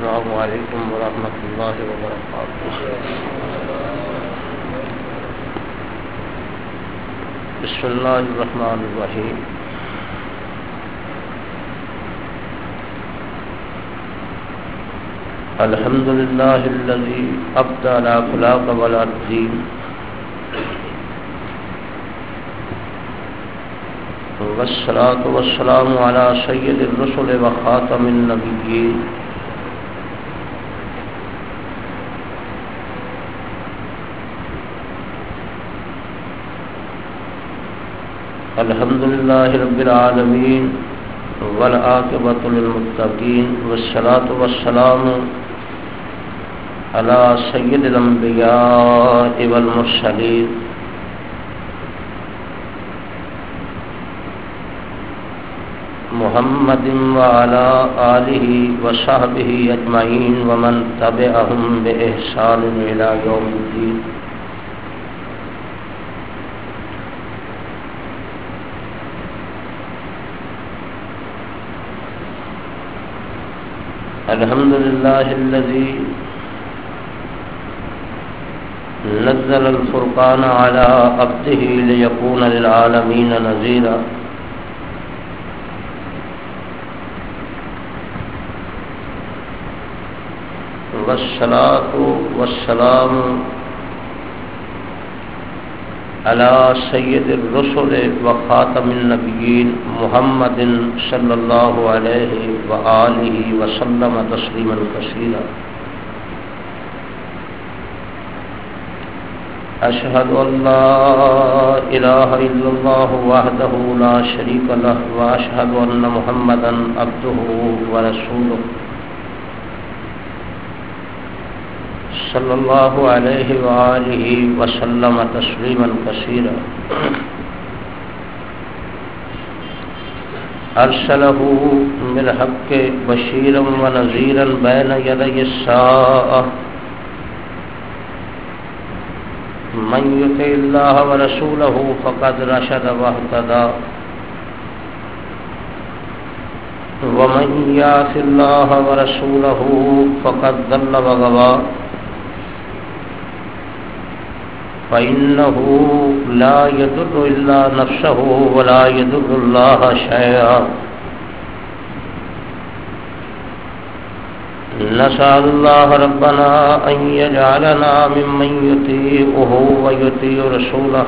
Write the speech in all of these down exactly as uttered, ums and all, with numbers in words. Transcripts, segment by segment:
السلام علیکم ورحمۃ اللہ وبرکاتہ۔ بسم اللہ الرحمن الرحیم۔ الحمد للہ الذی ابدع الاخلاق والدین والصلاة والسلام علی سید الرسل وخاتم النبیین الحمد للہ رب العالمین والعاقبۃ للمتقین والصلاة والسلام علی سید الانبیاء والمرسلین محمد وعلى آلہ وصحبہ اجمعین ومن تبعہم بإحسان إلی یوم الدین۔ الحمد للہ الذی نزل الفرقان على عبده لیکون للعالمین نذیرا۔ والصلاة والسلام على سید الرسل وخاتم النبیین محمد صلی اللہ علیہ وآلہ وسلم تسلیما کثیرا۔ اشہد ان لا الہ الا اللہ وحدہ لا شریک لہ واشہد ان محمدا عبدہ ورسولہ صلی اللہ علیہ وآلہ وسلم تسلیما کثیرا۔ ارسلہ بالحق بشیرا ونذیرا بین یدی الساعۃ من یطع اللہ ورسولہ فقد رشد واہتدی ومن یعص اللہ ورسولہ فقد ضل وغوی فإنه لا يضر إلا نفسه ولا يضر الله شيئا۔ نسأل الله ربنا أن يجعلنا ممن يطيعه ويطيع رسوله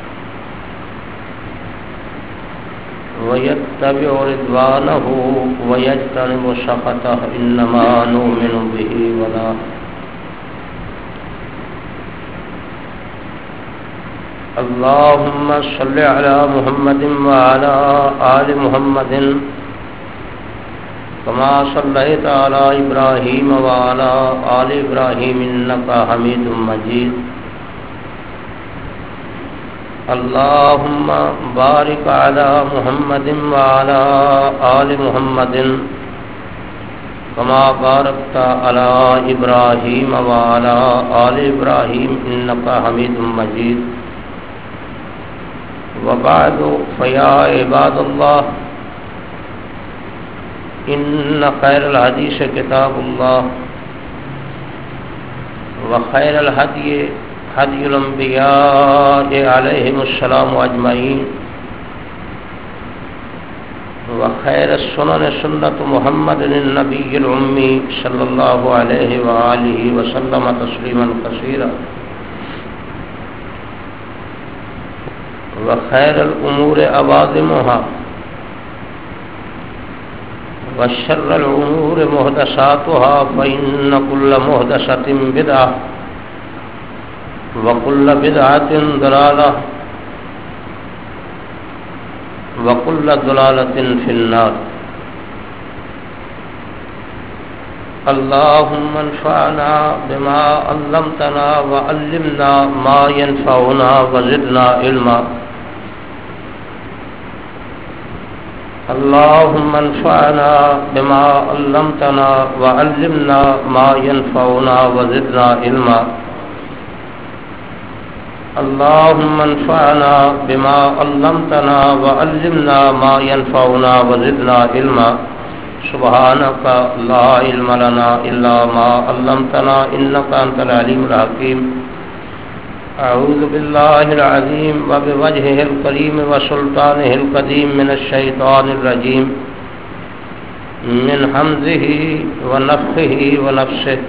ويتبع رضوانه ويجتنب سخطه إنما نؤمن به ولا اللهم صل على محمد وعلى آل محمد كما صليت على إبراهيم وعلى آل إبراهيم إنك حميد مجيد۔ اللهم بارك على محمد وعلى آل محمد كما باركت على إبراهيم وعلى آل إبراهيم إنك حميد مجيد۔ وبعد فيا عباد الله إن خير الحديث كتاب الله وخير الهدي هدي الأنبياء عليهم السلام أجمعين وخير السنن سنة محمد النبي الأمي صلى الله عليه وآله وسلم تسليما كثيرا وخير الأمور أوادمها وشر الأمور محدثاتها فإن كل محدثة بدعة وكل بدعة ضلالة وكل ضلالة في النار۔ اللهم انفعنا بما علمتنا وعلمنا ما ينفعنا وزدنا علما۔ اللهم انفعنا بما علمتنا وعلمنا ما ينفعنا وزدنا علما۔ اللهم انفعنا بما علمتنا وعلمنا ما ينفعنا وزدنا علما۔ سبحانك لا علم لنا إلا ما علمتنا إنك أنت العليم الحكيم أعوذ بالله العظيم وبوجهه الكريم وسلطانه القديم من الشيطان الرجيم من حمزه ونفخه ونفسه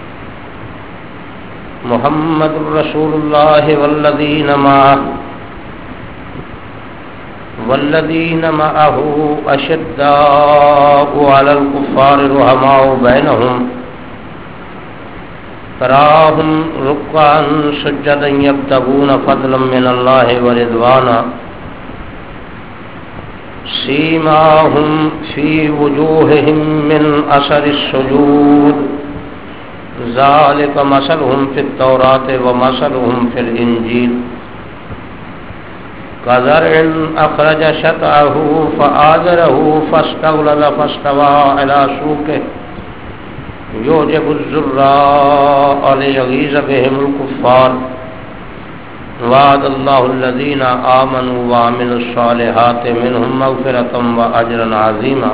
محمد رسول الله والذين معه والذين معه أشداء على الكفار رحماء بينهم تراهم ركعا سجدا يبتغون فضلا من الله ورضوانا سيماهم في وجوههم من أثر السجود ذلك مثلهم في التوراة ومثلهم في الإنجيل كزرع أخرج شطأه فآزره فاستغلظ فاستوى على سوقه يعجب الزراء ليغيظ بهم الكفار وعد الله الذين آمنوا وعملوا الصالحات منهم مغفرة وأجرا عظيما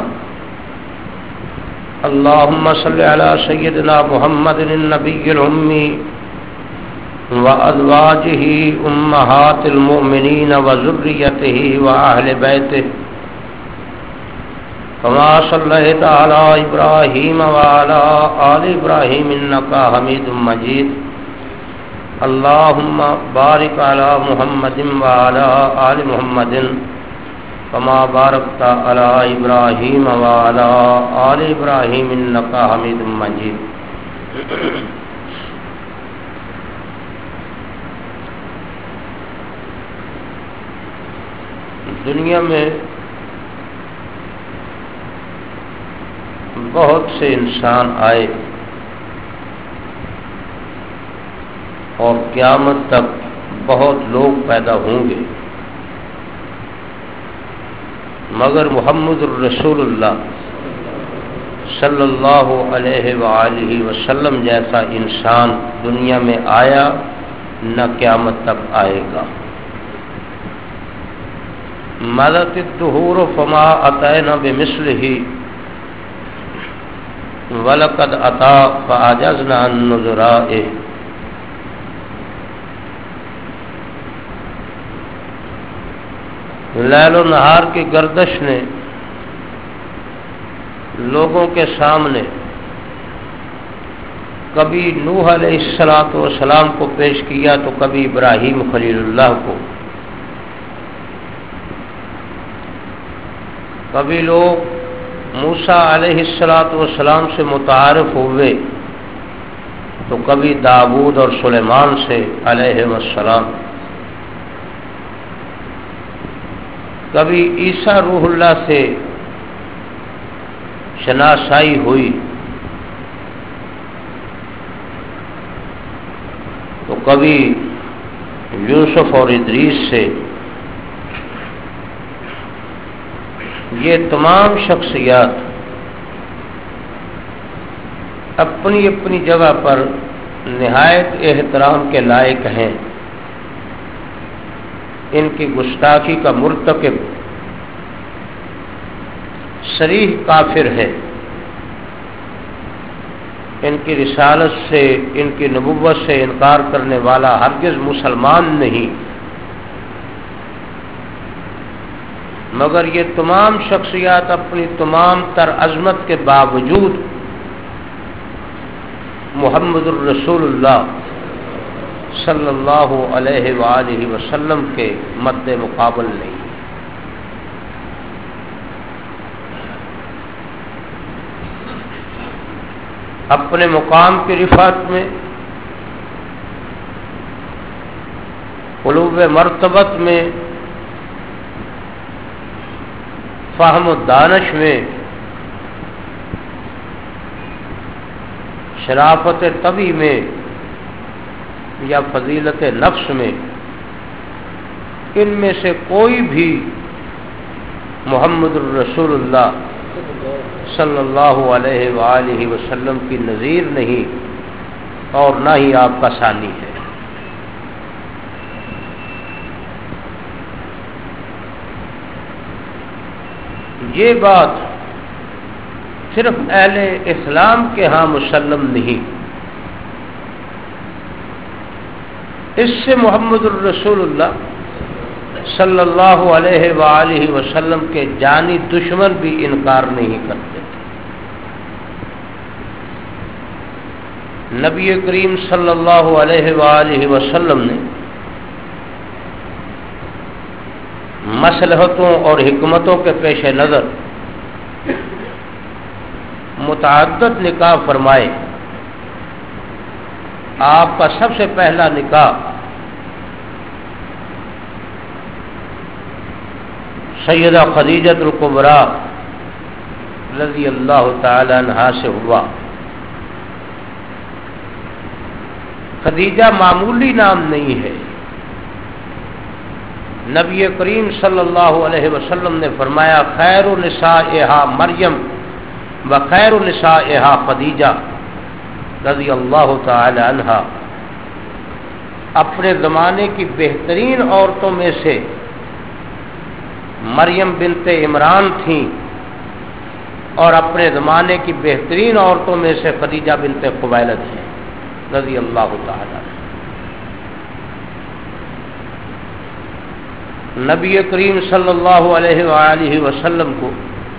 اللهم صل على سيدنا محمد النبي الأمي وأزواجه أمهات المؤمنين وذريته وأهل بيته كما صليت على إبراهيم وعلى آل إبراهيم إنك حميد مجيد اللهم بارك على محمد وعلى آل محمد كما باركت على إبراهيم وعلى آل إبراهيم إنك حميد مجيد دنیا میں بہت سے انسان آئے اور قیامت تک بہت لوگ پیدا ہوں گے، مگر محمد الرسول اللہ صلی اللہ علیہ وآلہ وسلم جیسا انسان دنیا میں آیا نہ قیامت تک آئے گا۔ مدت الدہور فما اتینا بمثلہ وَلَقَدْ أَتَى فَعَجَزْنَا عَن نُّذُرَائِهِ لیل و نہار کی گردش نے لوگوں کے سامنے کبھی نوح علیہ الصلوۃ والسلام کو پیش کیا تو کبھی ابراہیم خلیل اللہ کو، کبھی لوگ موسیٰ علیہ الصلوۃ والسلام سے متعارف ہوئے تو کبھی داؤد اور سلیمان سے علیہ السلام، کبھی عیسیٰ روح اللہ سے شناسائی ہوئی تو کبھی یوسف اور ادریس سے۔ یہ تمام شخصیات اپنی اپنی جگہ پر نہایت احترام کے لائق ہیں۔ ان کی گستاخی کا مرتکب صریح کافر ہے، ان کی رسالت سے، ان کی نبوت سے انکار کرنے والا ہرگز مسلمان نہیں، مگر یہ تمام شخصیات اپنی تمام تر عظمت کے باوجود محمد الرسول اللہ صلی اللہ علیہ وآلہ وسلم کے مد مقابل نہیں۔ اپنے مقام کی رفعت میں، علو مرتبت میں، فہم و دانش میں، شرافت طبی میں یا فضیلت نفس میں، ان میں سے کوئی بھی محمد الرسول اللہ صلی اللہ علیہ وآلہ وسلم کی نظیر نہیں اور نہ ہی آپ کا ثانی ہے۔ یہ بات صرف اہل اسلام کے ہاں مسلم نہیں، اس سے محمد الرسول اللہ صلی اللہ علیہ وآلہ وسلم کے جانی دشمن بھی انکار نہیں کرتے تھے۔ نبی کریم صلی اللہ علیہ وآلہ وسلم نے مصلحتوں اور حکمتوں کے پیش نظر متعدد نکاح فرمائے۔ آپ کا سب سے پہلا نکاح سیدہ خدیجہ الکبریٰ رضی اللہ تعالی عنہا سے ہوا۔ خدیجہ معمولی نام نہیں ہے، نبی کریم صلی اللہ علیہ وسلم نے فرمایا خیر نسائہا مریم و خیر نسائہا خدیجہ رضی اللہ تعالی عنہا۔ اپنے زمانے کی بہترین عورتوں میں سے مریم بنت عمران تھیں اور اپنے زمانے کی بہترین عورتوں میں سے خدیجہ بنت خویلد ہیں رضی اللہ تعالی عنہ۔ نبی کریم صلی اللہ علیہ وآلہ وسلم کو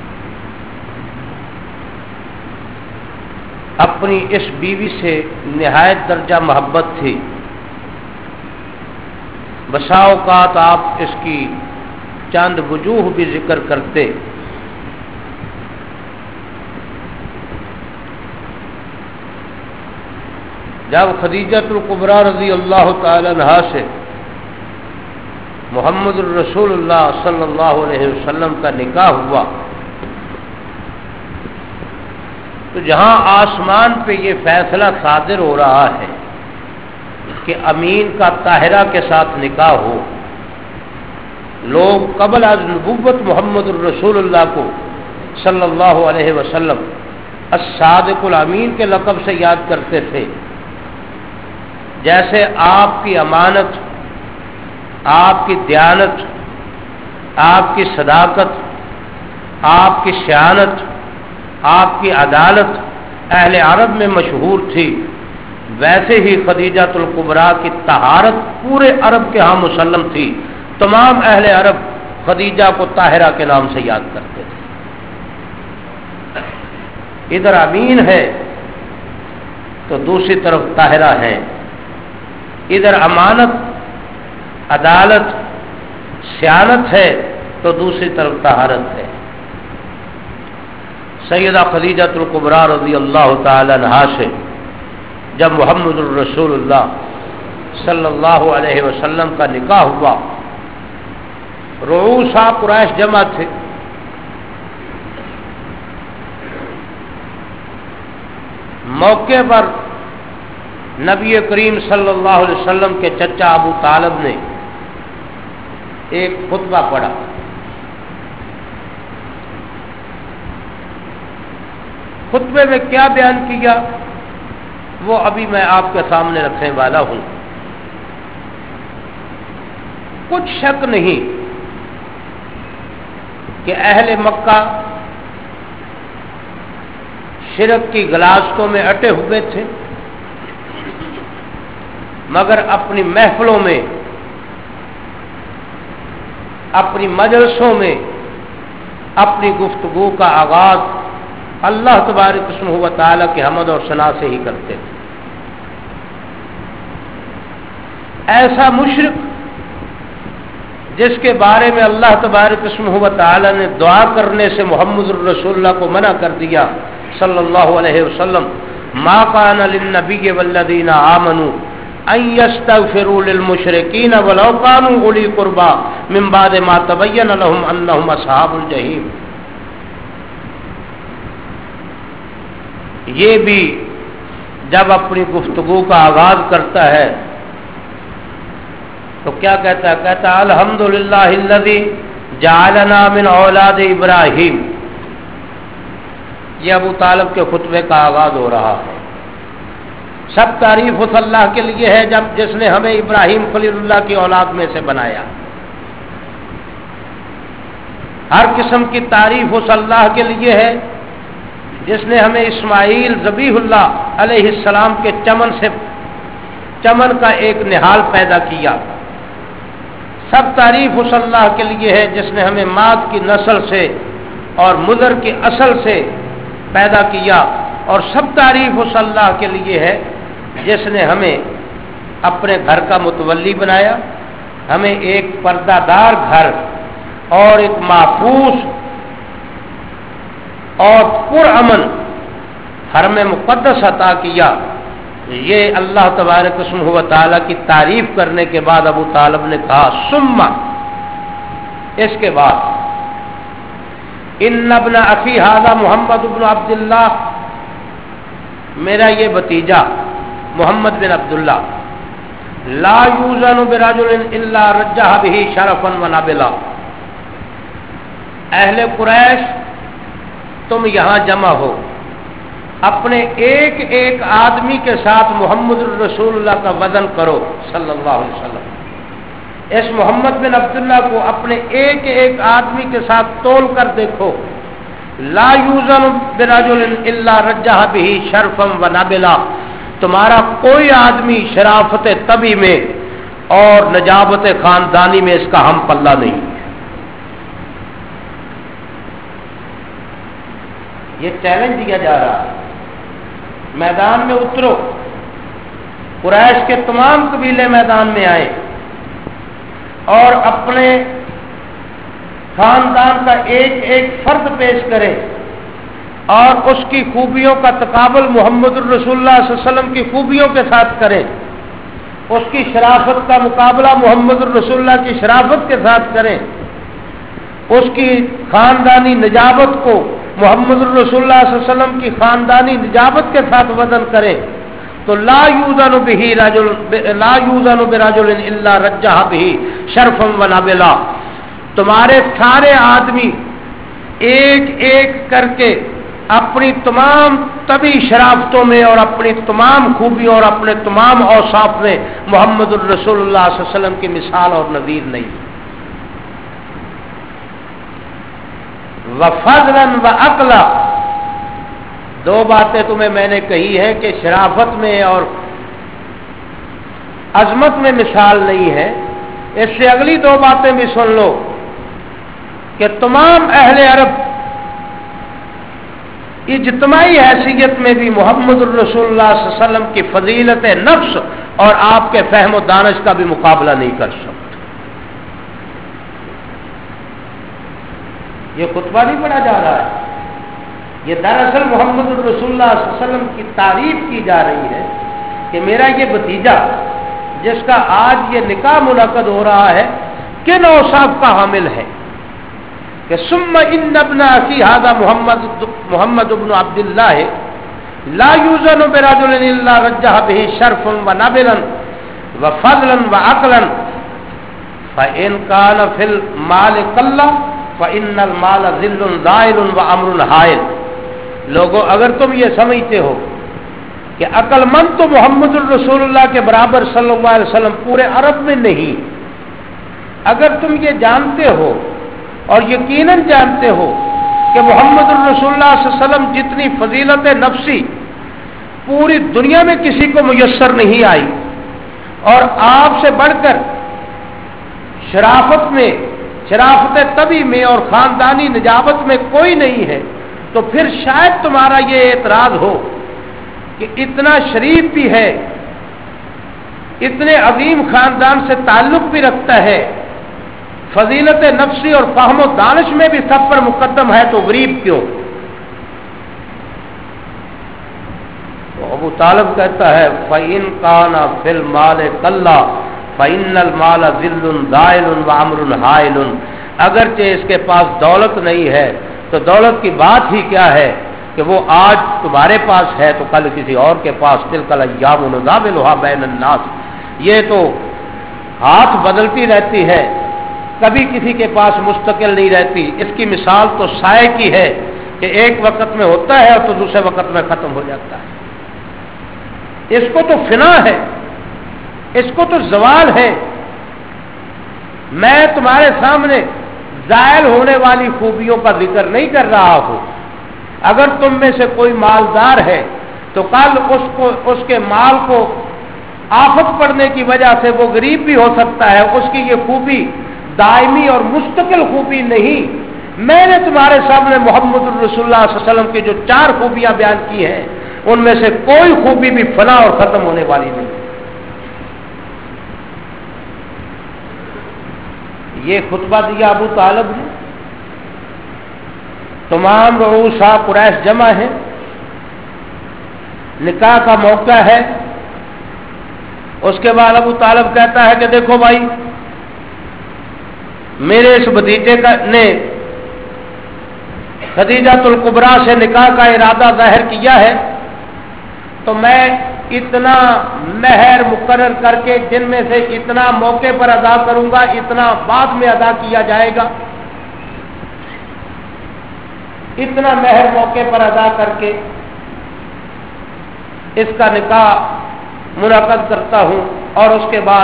اپنی اس بیوی سے نہایت درجہ محبت تھی۔ بسا اوقات آپ اس کی چند وجوہ بھی ذکر کرتے۔ جب خدیجہ الکبریٰ رضی اللہ تعالی عنہا سے محمد الرسول اللہ صلی اللہ علیہ وسلم کا نکاح ہوا تو جہاں آسمان پہ یہ فیصلہ صادر ہو رہا ہے کہ امین کا طاہرہ کے ساتھ نکاح ہو، لوگ قبل از نبوت محمد الرسول اللہ کو صلی اللہ علیہ وسلم الصادق الامین کے لقب سے یاد کرتے تھے۔ جیسے آپ کی امانت، آپ کی دیانت، آپ کی صداقت، آپ کی سیانت، آپ کی عدالت اہل عرب میں مشہور تھی، ویسے ہی خدیجہ الکبریٰ کی طہارت پورے عرب کے ہاں مسلم تھی۔ تمام اہل عرب خدیجہ کو طاہرہ کے نام سے یاد کرتے تھے۔ ادھر امین ہے تو دوسری طرف طاہرہ ہیں، ادھر امانت، عدالت، سیانت ہے تو دوسری طرف طہارت ہے۔ سیدہ خدیجہ الکبریٰ رضی اللہ تعالی عنہا سے جب محمد الرسول اللہ صلی اللہ علیہ وسلم کا نکاح ہوا، رؤوسا قریش جمع تھے، موقع پر نبی کریم صلی اللہ علیہ وسلم کے چچا ابو طالب نے ایک خطبہ پڑھا۔ خطبے میں کیا بیان کیا وہ ابھی میں آپ کے سامنے رکھنے والا ہوں۔ کچھ شک نہیں کہ اہل مکہ شرک کی گلاستوں میں اٹے ہوئے تھے، مگر اپنی محفلوں میں، اپنی مجلسوں میں اپنی گفتگو کا آغاز اللہ تبارک اسمہ و تعالیٰ کی حمد اور ثنا سے ہی کرتے تھے۔ ایسا مشرک جس کے بارے میں اللہ تبارک اسمہ و تعالیٰ نے دعا کرنے سے محمد الرسول اللہ کو منع کر دیا صلی اللہ علیہ وسلم، ما کان للنبی والذین آمنوا ان یستغفروا للمشرکین ولو کانوا اولی قربی من بعد ما تبین لهم انهم اصحاب الجحیم۔ یہ بھی جب اپنی گفتگو کا آغاز کرتا ہے تو کیا کہتا ہے؟ کہتا ہے الحمدللہ الذی جعلنا من اولاد ابراہیم۔ یہ ابو طالب کے خطبے کا آغاز ہو رہا ہے۔ سب تعریف اس اللہ کے لیے ہے جب جس نے ہمیں ابراہیم خلیل اللہ کی اولاد میں سے بنایا۔ ہر قسم کی تعریف اس اللہ کے لیے ہے جس نے ہمیں اسماعیل ذبیح اللہ علیہ السلام کے چمن سے چمن کا ایک نہال پیدا کیا۔ سب تعریف اس اللہ کے لیے ہے جس نے ہمیں ماد کی نسل سے اور مضر کی اصل سے پیدا کیا، اور سب تعریف اس اللہ کے لیے ہے جس نے ہمیں اپنے گھر کا متولی بنایا، ہمیں ایک پردہ دار گھر اور ایک محفوظ اور پرامن حرم مقدس عطا کیا۔ یہ اللہ تبارک اسمہ و تعالیٰ کی تعریف کرنے کے بعد ابو طالب نے کہا ثم، اس کے بعد ان ابن اخی ھذا محمد بن عبداللہ، میرا یہ بھتیجا محمد بن عبداللہ، لا یوزن برجل الا رجح به شرفا ونبلا، اہل قریش تم یہاں جمع ہو، اپنے ایک ایک آدمی کے ساتھ محمد الرسول اللہ کا وزن کرو صلی اللہ علیہ وسلم، اس محمد بن عبداللہ کو اپنے ایک ایک آدمی کے ساتھ تول کر دیکھو، لا یوزن برجل الا رجح به شرفا ونبلا، تمہارا کوئی آدمی شرافت طبی میں اور نجابت خاندانی میں اس کا ہم پلہ نہیں۔ یہ چیلنج دیا جا رہا ہے، میدان میں اترو، قریش کے تمام قبیلے میدان میں آئے اور اپنے خاندان کا ایک ایک فرد پیش کریں اور اس کی خوبیوں کا تقابل محمد الرسول اللہ صلی اللہ علیہ وسلم کی خوبیوں کے ساتھ کریں، اس کی شرافت کا مقابلہ محمد الرسول اللہ کی شرافت کے ساتھ کریں، اس کی خاندانی نجابت کو محمد الرسول اللہ صلی اللہ علیہ وسلم کی خاندانی نجابت کے ساتھ وزن کریں، تو لا یوزن به رجل لا یوزن برجل الا رجح به شرفا ونبلا، تمہارے سارے آدمی ایک ایک کر کے اپنی تمام طبی شرافتوں میں اور اپنی تمام خوبیوں اور اپنے تمام اوصاف میں محمد الرسول اللہ صلی اللہ علیہ وسلم کی مثال اور نظیر نہیں۔ وفضلا وعقلا، دو باتیں تمہیں میں نے کہی ہیں کہ شرافت میں اور عظمت میں مثال نہیں ہے، اس سے اگلی دو باتیں بھی سن لو کہ تمام اہل عرب اجتماعی حیثیت میں بھی محمد الرسول اللہ صلی اللہ علیہ وسلم کی فضیلت نفس اور آپ کے فہم و دانش کا بھی مقابلہ نہیں کر سکتے۔ یہ خطبہ نہیں پڑھا جا رہا ہے، یہ دراصل محمد الرسول اللہ صلی اللہ علیہ وسلم کی تعریف کی جا رہی ہے کہ میرا یہ بھتیجا جس کا آج یہ نکاح منعقد ہو رہا ہے کن اوصاف کا حامل ہے، کہ ثم ان ابن اخی ھذا محمد محمد ابن عبداللہ لا یوزن برجل الا رجح به شرفا ونبلا وفضلا وعقلا فان كان في المال قل فان المال ذل زائل وامر حائل۔ لوگوں اگر تم یہ سمجھتے ہو کہ عقل مند تو محمد الرسول اللہ کے برابر صلی اللہ علیہ وسلم پورے عرب میں نہیں، اگر تم یہ جانتے ہو اور یقیناً جانتے ہو کہ محمد الرسول اللہ صلی اللہ علیہ وسلم جتنی فضیلت نفسی پوری دنیا میں کسی کو میسر نہیں آئی اور آپ سے بڑھ کر شرافت میں شرافت طبی میں اور خاندانی نجابت میں کوئی نہیں ہے، تو پھر شاید تمہارا یہ اعتراض ہو کہ اتنا شریف بھی ہے، اتنے عظیم خاندان سے تعلق بھی رکھتا ہے، فضیلت نفسی اور فہم و دانش میں بھی سب پر مقدم ہے، تو غریب کیوں؟ تو ابو طالب کہتا ہے فَإِن كَانَ فِي الْمَالِ قَلَّ فَإِنَّ الْمَالَ ذِلٌّ زَائِلٌ وَأَمْرٌ حَائِلٌ، اگرچہ اس کے پاس دولت نہیں ہے تو دولت کی بات ہی کیا ہے کہ وہ آج تمہارے پاس ہے تو کل کسی اور کے پاس، تِلْكَ الْأَيَّامُ نُدَاوِلُهَا بَيْنَ النَّاسِ، یہ تو ہاتھ بدلتی رہتی ہے، کبھی کسی کے پاس مستقل نہیں رہتی۔ اس کی مثال تو سائے کی ہے کہ ایک وقت میں ہوتا ہے اور تو دوسرے وقت میں ختم ہو جاتا ہے۔ اس کو تو فنا ہے، اس کو تو زوال ہے۔ میں تمہارے سامنے زائل ہونے والی خوبیوں کا ذکر نہیں کر رہا ہوں، اگر تم میں سے کوئی مالدار ہے تو کل اس کو اس کے مال کو آفت پڑنے کی وجہ سے وہ غریب بھی ہو سکتا ہے، اس کی یہ خوبی دائمی اور مستقل خوبی نہیں۔ میں نے تمہارے سامنے محمد الرسول اللہ صلی اللہ علیہ وسلم کی جو چار خوبیاں بیان کی ہیں ان میں سے کوئی خوبی بھی فنا اور ختم ہونے والی نہیں۔ یہ خطبہ دیا ابو طالب نے، تمام رؤوسا قریش جمع ہیں، نکاح کا موقع ہے۔ اس کے بعد ابو طالب کہتا ہے کہ دیکھو بھائی، میرے اس بھتیجے کا نے خدیجہ الکبریٰ سے نکاح کا ارادہ ظاہر کیا ہے، تو میں اتنا مہر مقرر کر کے جن میں سے اتنا موقع پر ادا کروں گا، اتنا بعد میں ادا کیا جائے گا، اتنا مہر موقع پر ادا کر کے اس کا نکاح منعقد کرتا ہوں۔ اور اس کے بعد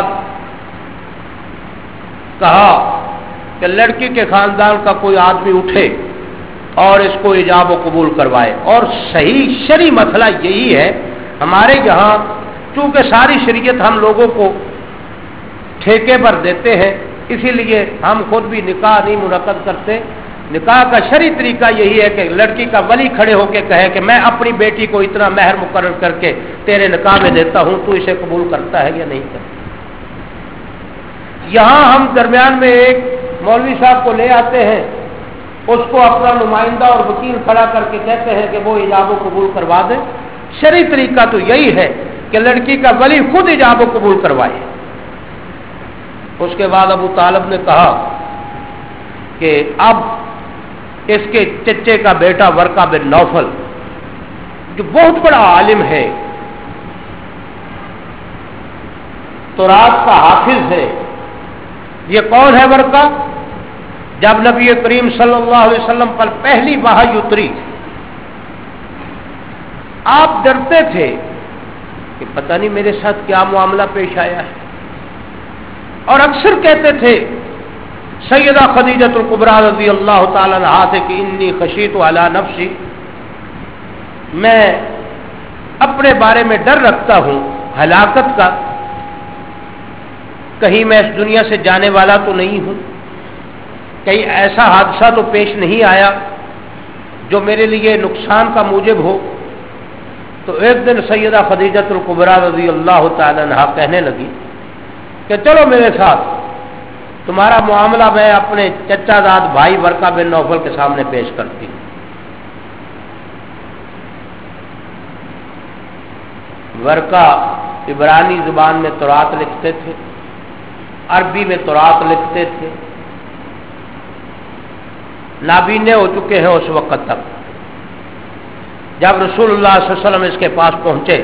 کہا کہ لڑکی کے خاندان کا کوئی آدمی اٹھے اور اس کو ایجاب و قبول کروائے۔ اور صحیح شرعی مسئلہ یہی ہے، ہمارے یہاں چونکہ ساری شریعت ہم لوگوں کو ٹھیکے پر دیتے ہیں، اسی لیے ہم خود بھی نکاح نہیں منعقد کرتے۔ نکاح کا شرعی طریقہ یہی ہے کہ لڑکی کا ولی کھڑے ہو کے کہے کہ میں اپنی بیٹی کو اتنا مہر مقرر کر کے تیرے نکاح میں دیتا ہوں، تو اسے قبول کرتا ہے یا نہیں کرتا۔ یہاں ہم درمیان میں ایک مولوی صاحب کو لے آتے ہیں، اس کو اپنا نمائندہ اور وکیل کھڑا کر کے کہتے ہیں کہ وہ ایجاب و قبول کروا دے۔ شرعی طریقہ تو یہی ہے کہ لڑکی کا ولی خود ایجاب و قبول کروائے۔ اس کے بعد ابو طالب نے کہا کہ اب اس کے چچے کا بیٹا ورقہ بن نوفل جو بہت بڑا عالم ہے، تورات کا حافظ ہے، یہ کون ہے ورقہ؟ جب نبی کریم صلی اللہ علیہ وسلم پر پہلی وحی اتری، آپ ڈرتے تھے کہ پتہ نہیں میرے ساتھ کیا معاملہ پیش آیا ہے، اور اکثر کہتے تھے سیدہ خدیجہ الکبریٰ رضی اللہ تعالی عنہا سے کہ انی خشیت علی نفسی، میں اپنے بارے میں ڈر رکھتا ہوں ہلاکت کا، کہیں میں اس دنیا سے جانے والا تو نہیں ہوں، کہیں ایسا حادثہ تو پیش نہیں آیا جو میرے لیے نقصان کا موجب ہو۔ تو ایک دن سیدہ خدیجہ الکبریٰ رضی اللہ تعالی عنہا کہنے لگی کہ چلو میرے ساتھ، تمہارا معاملہ میں اپنے چچا زاد بھائی ورقہ بن نوفل کے سامنے پیش کرتی ہوں۔ ورقہ عبرانی زبان میں تورات لکھتے تھے، عربی میں تورات لکھتے تھے، نابینے ہو چکے ہیں اس وقت تک۔ جب رسول اللہ صلی اللہ علیہ وسلم اس کے پاس پہنچے،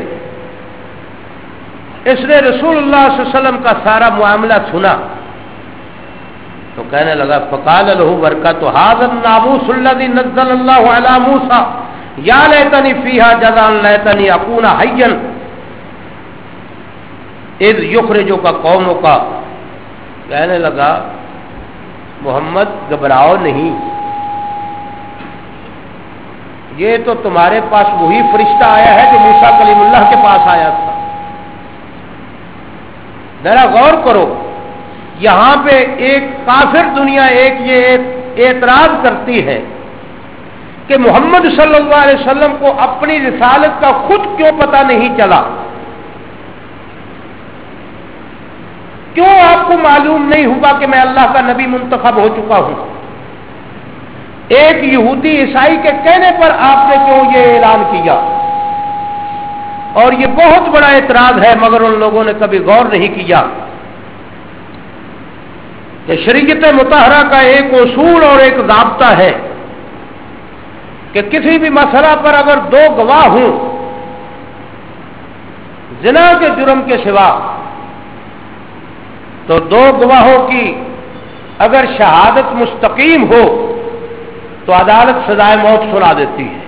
اس نے رسول اللہ صلی اللہ علیہ وسلم کا سارا معاملہ سنا تو کہنے لگا فقال له ورقہ هذا الناموس الذي نزل الله على موسى یا لیتنی فیہا جزا لیتنی اکون حیا اذ یخرجک قومک، کہنے لگا محمد گھبراؤ نہیں، یہ تو تمہارے پاس وہی فرشتہ آیا ہے جو موسیٰ کلیم اللہ کے پاس آیا تھا۔ ذرا غور کرو، یہاں پہ ایک کافر دنیا ایک یہ اعتراض کرتی ہے کہ محمد صلی اللہ علیہ وسلم کو اپنی رسالت کا خود کیوں پتہ نہیں چلا، کیوں آپ کو معلوم نہیں ہوا کہ میں اللہ کا نبی منتخب ہو چکا ہوں؟ ایک یہودی عیسائی کے کہنے پر آپ نے کیوں یہ اعلان کیا؟ اور یہ بہت بڑا اعتراض ہے، مگر ان لوگوں نے کبھی غور نہیں کیا کہ شریعت مطہرہ کا ایک اصول اور ایک ضابطہ ہے کہ کسی بھی مسئلہ پر اگر دو گواہ ہوں زنا کے جرم کے سوا، تو دو گواہوں کی اگر شہادت مستقیم ہو تو عدالت سزائے موت سنا دیتی ہے،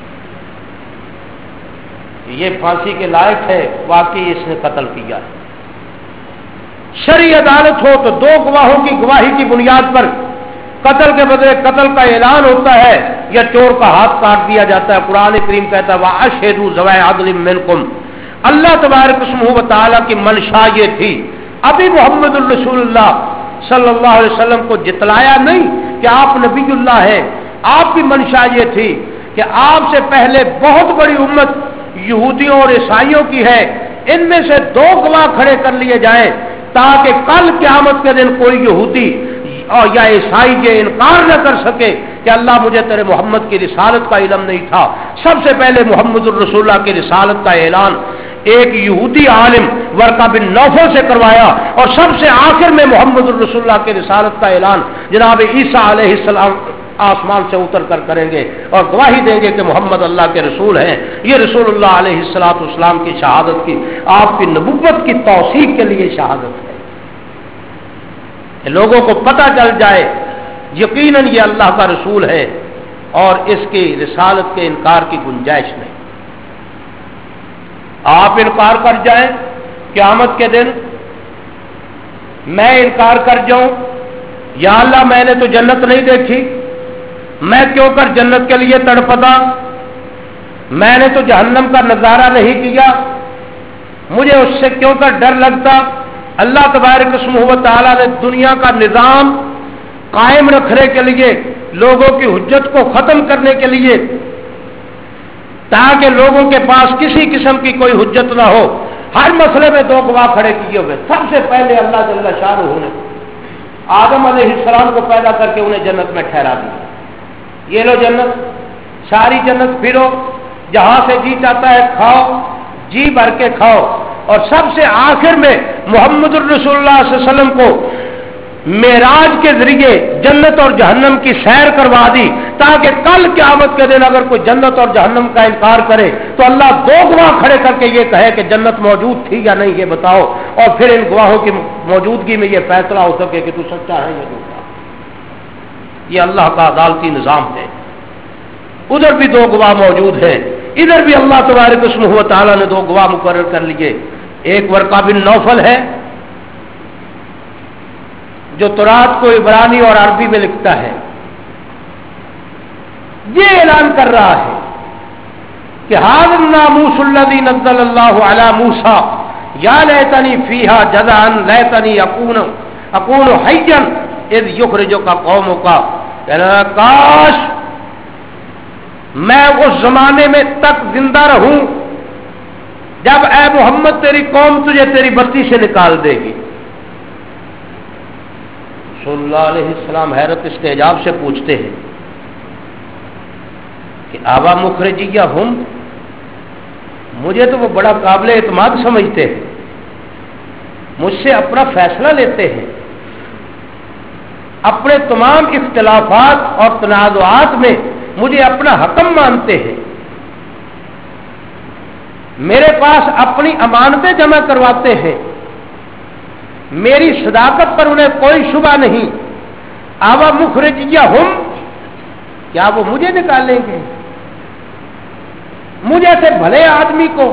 یہ پھانسی کے لائق ہے، واقعی اس نے قتل کیا ہے۔ شرعی عدالت ہو تو دو گواہوں کی گواہی کی بنیاد پر قتل کے بدلے قتل کا اعلان ہوتا ہے یا چور کا ہاتھ کاٹ دیا جاتا ہے. قرآن کریم کہتا ہے وَأَشْهِدُوا ذَوَا عَدْلٍ مِّنكُمْ. اللہ تبارک اسمہ و تعالیٰ کی منشا یہ تھی. ابھی محمد الرسول اللہ صلی اللہ علیہ وسلم کو جتلایا نہیں کہ آپ نبی اللہ ہیں. آپ کی منشا یہ تھی کہ آپ سے پہلے بہت بڑی امت یہودیوں اور عیسائیوں کی ہے, ان میں سے دو گواہ کھڑے کر لیے جائیں تاکہ کل قیامت کے دن کوئی یہودی اور یا عیسائی یہ انکار نہ کر سکے کہ اللہ مجھے تیرے محمد کی رسالت کا علم نہیں تھا. سب سے پہلے محمد الرسول اللہ کی رسالت کا اعلان ایک یہودی عالم ورقہ بن نوفل سے کروایا, اور سب سے آخر میں محمد الرسول اللہ کی رسالت کا اعلان جناب عیسیٰ علیہ السلام آسمان سے اتر کر کریں گے اور گواہی دیں گے کہ محمد اللہ کے رسول ہیں. یہ رسول اللہ علیہ الصلوۃ والسلام کی شہادت کی, آپ کی نبوت کی توثیق کے لیے شہادت ہے کہ لوگوں کو پتہ چل جائے یقیناً یہ اللہ کا رسول ہے اور اس کی رسالت کے انکار کی گنجائش نہیں. آپ انکار کر جائیں قیامت کے دن, میں انکار کر جاؤں یا اللہ میں نے تو جنت نہیں دیکھی, میں کیوں کر جنت کے لیے تڑپتا, میں نے تو جہنم کا نظارہ نہیں کیا, مجھے اس سے کیوں کر ڈر لگتا. اللہ تبارک اسمہ و تعالیٰ نے دنیا کا نظام قائم رکھنے کے لیے, لوگوں کی حجت کو ختم کرنے کے لیے, تاکہ لوگوں کے پاس کسی قسم کی کوئی حجت نہ ہو, ہر مسئلے میں دو گواہ کھڑے کیے ہوئے. سب سے پہلے اللہ جل شانہ نے آدم علیہ السلام کو پیدا کر کے انہیں جنت میں ٹھہرا دیا. یہ لو جنت, ساری جنت پھرو, جہاں سے جی چاہتا ہے کھاؤ, جی بھر کے کھاؤ. اور سب سے آخر میں محمد الرسول اللہ صلی اللہ علیہ وسلم کو معراج کے ذریعے جنت اور جہنم کی سیر کروا دی تاکہ کل قیامت کے دن اگر کوئی جنت اور جہنم کا انکار کرے تو اللہ دو گواہ کھڑے کر کے یہ کہے کہ جنت موجود تھی یا نہیں یہ بتاؤ, اور پھر ان گواہوں کی موجودگی میں یہ فیصلہ ہو سکے کہ تو سچا ہے یا جھوٹا. یہ اللہ کا عدالتی نظام ہے. ادھر بھی دو گواہ موجود ہیں, ادھر بھی اللہ تبارک اسمہ و تعالیٰ نے دو گواہ مقرر کر لیے. ایک ورقہ بن نوفل ہے جو تورات کو عبرانی اور عربی میں لکھتا ہے, یہ اعلان کر رہا ہے کہ ھذا الناموس الذی نزل اللہ علی موسیٰ یا لیتنی فیہا جزعا لیتنی اکون اکون حیا اذ یخرجک قومک. کاش میں اس زمانے میں تک زندہ رہوں جب اے محمد تیری قوم تجھے تیری بستی سے نکال دے گی. رسول اللہ علیہ السلام حیرت استعجاب سے پوچھتے ہیں کہ آبا مخرجیہ ہم, مجھے تو وہ بڑا قابل اعتماد سمجھتے ہیں, مجھ سے اپنا فیصلہ لیتے ہیں, اپنے تمام اختلافات اور تنازعات میں مجھے اپنا حکم مانتے ہیں, میرے پاس اپنی امانتیں جمع کرواتے ہیں, میری صداقت پر انہیں کوئی شبہ نہیں. آوا مخرجیہ ہم, کیا وہ مجھے نکالیں گے, مجھے سے بھلے آدمی کو؟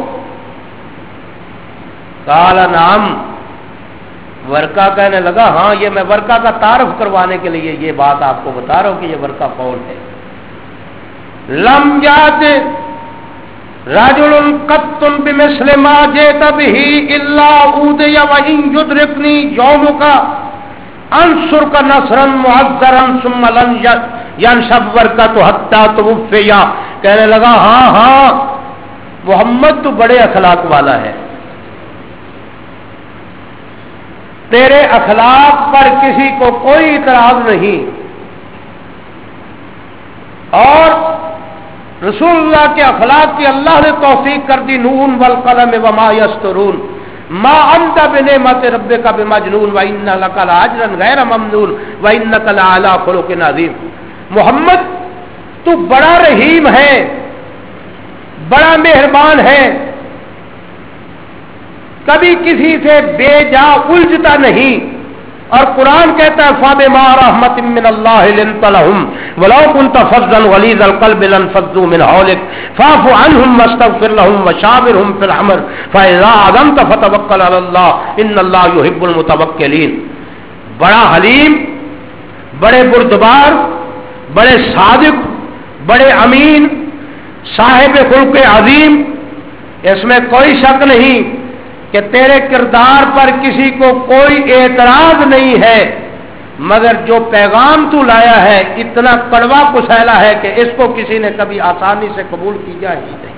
کالا نام, ورقہ کہنے لگا ہاں یہ میں ورقہ کا تعارف کروانے کے لیے یہ بات آپ کو بتا رہا ہوں کہ یہ ورقہ کون ہے. لم یات رجل قط بمثل ما جئت به الا اودی وان یدرکنی یومک انصرک نصرا معذرا ثم لن ينشب ورقۃ حتى توفی. کہنے لگا ہاں ہاں محمد تو بڑے اخلاق والا ہے, تیرے اخلاق پر کسی کو کوئی اعتراض نہیں, اور رسول اللہ کے اخلاق کی اللہ نے توثیق کر دی. نون والقلم وما یسطرون ما انت بنعمت ربک بمجنون وان لک لاجرا غیر ممنون وانک لعلی خلق عظیم. محمد تو بڑا رحیم ہے, بڑا مہربان ہے, کبھی کسی سے بے جا الجھتا نہیں, اور قرآن کہتا ہے فَبِمَا رَحْمَةٍ مِّنَ اللَّهِ لِنتَ لَهُمْ وَلَوْ كُنتَ فَظًّا غَلِيظَ الْقَلْبِ لَانفَضُّوا مِنْ حَوْلِكَ فَاعْفُ عَنْهُمْ وَاسْتَغْفِرْ لَهُمْ وَشَاوِرْهُمْ فِي الْأَمْرِ فَإِذَا عَزَمْتَ فَتَوَكَّلْ عَلَى اللَّهِ إِنَّ اللَّهَ يُحِبُّ الْمُتَوَكِّلِينَ. بڑا حلیم, بڑے بردبار، بڑے صادق، بڑے امین، صاحب خلق عظیم، اس میں کوئی شک نہیں کہ تیرے کردار پر کسی کو کوئی اعتراض نہیں ہے، مگر جو پیغام تو لایا ہے اتنا کڑوا کسیلا ہے کہ اس کو کسی نے کبھی آسانی سے قبول کیا ہی نہیں۔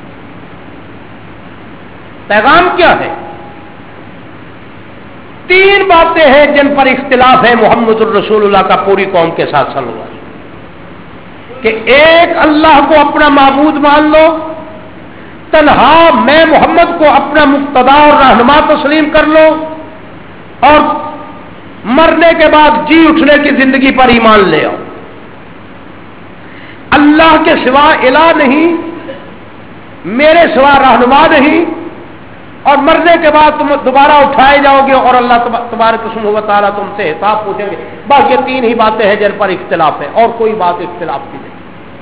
پیغام کیا ہے؟ تین باتیں ہیں جن پر اختلاف ہے محمد الرسول اللہ کا پوری قوم کے ساتھ صلی اللہ علیہ وسلم، کہ ایک اللہ کو اپنا معبود مان لو، تنہا میں محمد کو اپنا مقتدا اور رہنما تسلیم کر لو، اور مرنے کے بعد جی اٹھنے کی زندگی پر ایمان لے آؤ۔ اللہ کے سوا الہ نہیں، میرے سوا رہنما نہیں، اور مرنے کے بعد تم دوبارہ اٹھائے جاؤ گے اور اللہ تبارک و تعالیٰ تم سے حساب پوچھیں گے۔ بس یہ تین ہی باتیں ہیں جن پر اختلاف ہے، اور کوئی بات اختلاف کی نہیں۔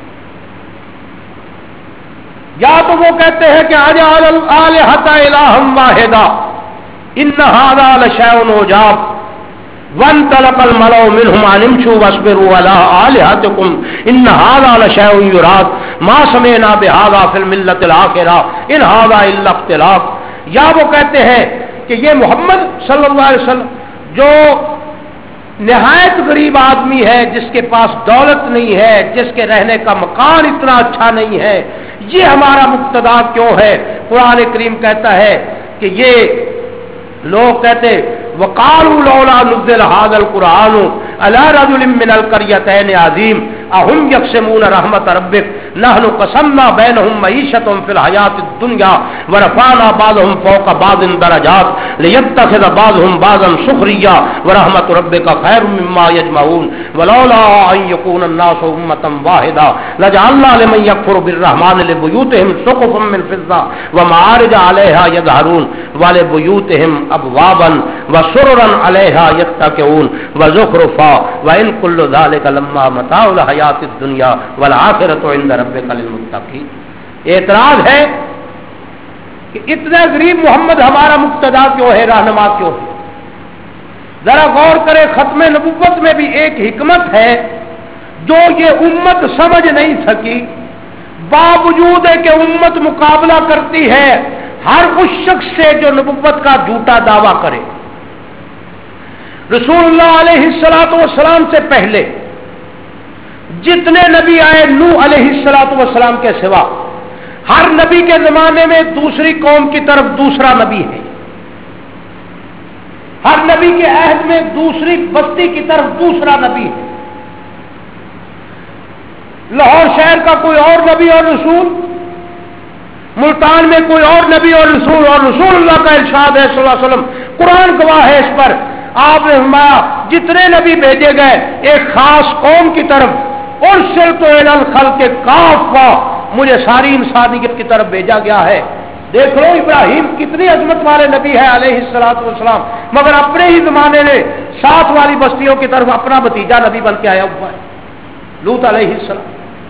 یا تو وہ کہتے ہیں کہ اجعل الآلہۃ الہا واحدا ان ھذا لشیء عجاب وانطلق الملأ منهم ان امشوا واصبروا على آلهتكم ان هذا لشيء يراد ما سمعنا بهذا في الملة الآخرة ان هذا الا اختلاف۔ یا وہ کہتے ہیں کہ یہ محمد صلی اللہ علیہ وسلم جو نہایت غریب آدمی ہے، جس کے پاس دولت نہیں ہے، جس کے رہنے کا مکان اتنا اچھا نہیں ہے، یہ ہمارا مقتدا کیوں ہے؟ قرآن کریم کہتا ہے کہ یہ لوگ کہتے وقالوا لولا نزل هذا القرآن على رجل من القريتين عظيم اهم يقسمون رحمت ربك نحن قسمنا بينهم معيشتهم في الحياة الدنيا ورفعنا بعضهم فوق بعض درجات ليتخذ بعضهم بعضا سخريا ورحمت ربك خير مما يجمعون ولولا ان يكون الناس امة واحدة لجعلنا لمن يكفر بالرحمن لبيوتهم سقفا من فضة ومعارج عليها يظهرون ولبيوتهم ابوابا وسررا عليها يتكئون وزخرفا وان كل ذلك لما متاع الحیات الدنیا والآخرۃ عند ربک للمتقین۔ اعتراض ہے کہ اتنا غریب محمد ہمارا مقتدا کیوں ہے، رہنما کیوں ہے؟ ذرا غور کرے، ختم نبوت میں بھی ایک حکمت ہے جو یہ امت سمجھ نہیں سکی، باوجود ہے کہ امت مقابلہ کرتی ہے ہر اس شخص سے جو نبوت کا جھوٹا دعویٰ کرے۔ رسول اللہ علیہ الصلوۃ والسلام سے پہلے جتنے نبی آئے نوح علیہ الصلوۃ والسلام کے سوا، ہر نبی کے زمانے میں دوسری قوم کی طرف دوسرا نبی ہے، ہر نبی کے عہد میں دوسری بستی کی طرف دوسرا نبی ہے۔ لاہور شہر کا کوئی اور نبی اور رسول، ملتان میں کوئی اور نبی اور رسول، اور رسول اللہ کا ارشاد ہے صلی اللہ علیہ وسلم، قرآن گواہ ہے اس پر، آپ نے فرمایا جتنے نبی بھیجے گئے ایک خاص قوم کی طرف، ارسلت الی الخلق کافہ، مجھے ساری انسانیت کی طرف بھیجا گیا ہے۔ دیکھ لو ابراہیم کتنی عظمت والے نبی ہے علیہ الصلوۃ والسلام، مگر اپنے ہی زمانے میں ساتھ والی بستیوں کی طرف اپنا بھتیجا نبی بن کے آیا ہوا ہے، لوط علیہ السلام۔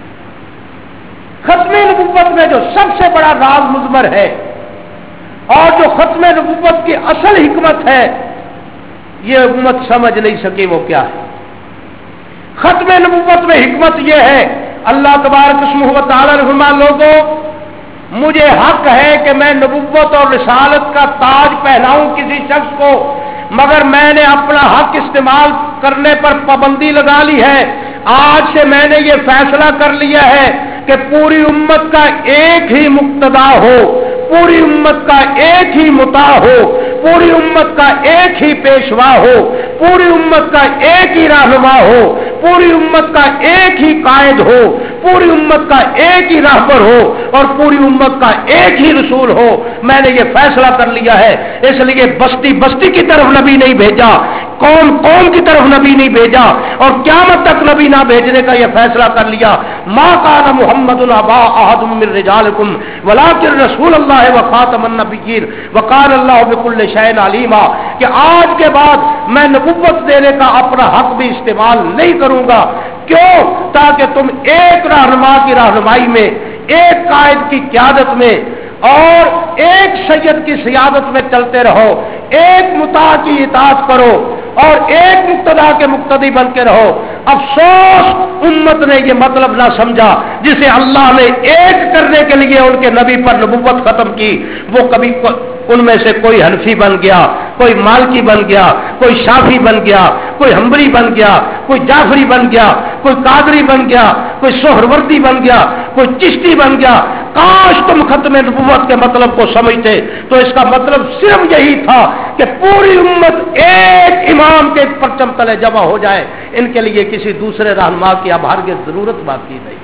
ختم نبوت میں جو سب سے بڑا راز مضمر ہے اور جو ختم نبوت کی اصل حکمت ہے، یہ امت سمجھ نہیں سکی وہ کیا ہے۔ ختم نبوت میں حکمت یہ ہے، اللہ تبارک و تعالی نے فرمایا لوگوں مجھے حق ہے کہ میں نبوت اور رسالت کا تاج پہناؤں کسی شخص کو، مگر میں نے اپنا حق استعمال کرنے پر پابندی لگا لی ہے۔ آج سے میں نے یہ فیصلہ کر لیا ہے کہ پوری امت کا ایک ہی مقتدا ہو، پوری امت کا ایک ہی مطاع ہو، پوری امت کا ایک ہی پیشوا ہو، پوری امت کا ایک ہی رہنما ہو، پوری امت کا ایک ہی قائد ہو، پوری امت کا ایک ہی راہبر ہو، اور پوری امت کا ایک ہی رسول ہو۔ میں نے یہ فیصلہ کر لیا ہے، اس لیے بستی بستی کی طرف نبی نہیں بھیجا، قوم قوم کی طرف نبی نہیں بھیجا، اور قیامت تک نبی نہ بھیجنے کا یہ فیصلہ کر لیا۔ ما کان محمد ابا احد من رجالکم ولکن رسول اللہ وخاتم النبیین وکان اللہ بکل شیء علیما، کہ آج کے بعد میں نبوت دینے کا اپنا حق بھی استعمال نہیں کروں گا۔ کیوں؟ تاکہ تم ایک رہنما کی رہنمائی میں، ایک قائد کی قیادت میں اور ایک سید کی سیادت میں چلتے رہو، ایک مطاع کی اطاعت کرو، اور ایک مقتدا کے مقتدی بن کے رہو۔ افسوس امت نے یہ مطلب نہ سمجھا جسے اللہ نے ایک کرنے کے لیے ان کے نبی پر نبوت ختم کی، وہ کبھی ان میں سے کوئی حنفی بن گیا، کوئی مالکی بن گیا، کوئی شافی بن گیا، کوئی حنبلی بن گیا، کوئی جعفری بن گیا، کوئی قادری بن گیا، کوئی سہروردی بن گیا، کوئی چشتی بن گیا۔ کاش تم ختم نبوت کے مطلب کو سمجھتے تو اس کا مطلب صرف یہی تھا کہ پوری امت ایک امام کے پرچم تلے جمع ہو جائے، ان کے لیے کسی دوسرے رہنما کی اب ہرگز ضرورت باقی نہیں۔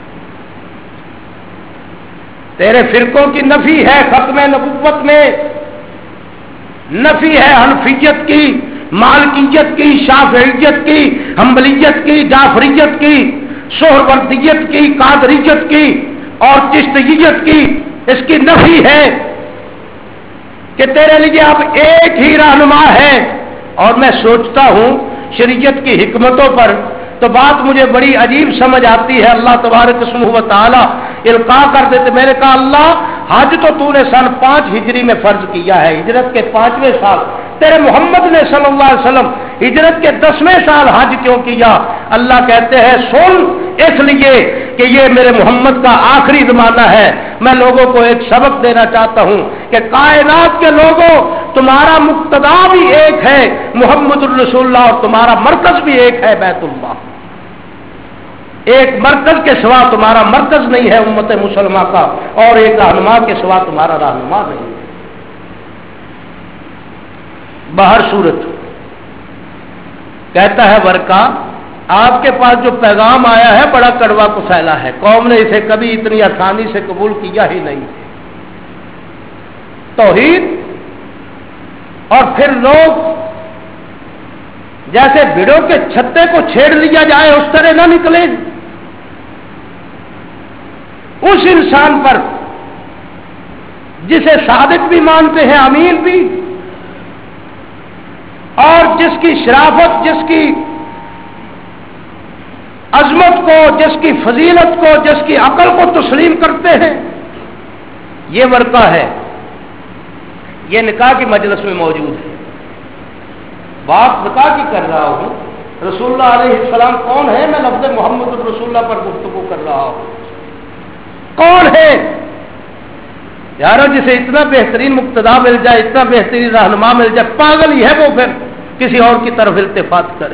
تیرے فرقوں کی نفی ہے ختم نبوت میں، نفی ہے حنفیت کی، مالکیت کی، شافعیت کی، حنبلیت کی، جعفریت کی، سہروردیت کی، قادریت کی اور چشتیت کی۔ اس کی نفی ہے کہ تیرے لیے اب ایک ہی رہنما ہے۔ اور میں سوچتا ہوں شریعت کی حکمتوں پر تو بات مجھے بڑی عجیب سمجھ آتی ہے۔ اللہ تبارک و تعالی القاء کر دیتے، میں نے کہا اللہ حج تو تو نے سن پانچ ہجری میں فرض کیا ہے، ہجرت کے پانچویں سال، تیرے محمد نے صلی اللہ علیہ وسلم ہجرت کے دسویں سال حج کیوں کیا؟ اللہ کہتے ہیں سن، اس لیے کہ یہ میرے محمد کا آخری زمانہ ہے۔ میں لوگوں کو ایک سبق دینا چاہتا ہوں کہ کائنات کے لوگوں تمہارا مقتدا بھی ایک ہے محمد الرسول اللہ، اور تمہارا مرکز بھی ایک ہے بیت اللہ۔ ایک مرکز کے سوا تمہارا مرکز نہیں ہے امت مسلمہ کا، اور ایک رہنما کے سوا تمہارا رہنما نہیں ہے۔ باہر صورت کہتا ہے ورقہ آپ کے پاس جو پیغام آیا ہے بڑا کڑوا کو پھیلا ہے، قوم نے اسے کبھی اتنی آسانی سے قبول کیا ہی نہیں۔ توحید، اور پھر لوگ جیسے بھیڑوں کے چھتے کو چھیڑ لیا جائے اس طرح نہ نکلے۔ اس انسان پر جسے صادق بھی مانتے ہیں، امین بھی، اور جس کی شرافت، جس کی عظمت کو، جس کی فضیلت کو، جس کی عقل کو تسلیم کرتے ہیں، یہ ورقہ ہے۔ یہ نکاح کی مجلس میں موجود ہے۔ بات نکاح کی کر رہا ہوں، رسول اللہ علیہ السلام کون ہے؟ میں لفظ محمد الرسول اللہ پر گفتگو کر رہا ہوں۔ کون ہے یارو جسے اتنا بہترین مقتدا مل جائے، اتنا بہترین رہنما مل جائے، پاگل ہی ہے وہ پھر کسی اور کی طرف التفات کرے؟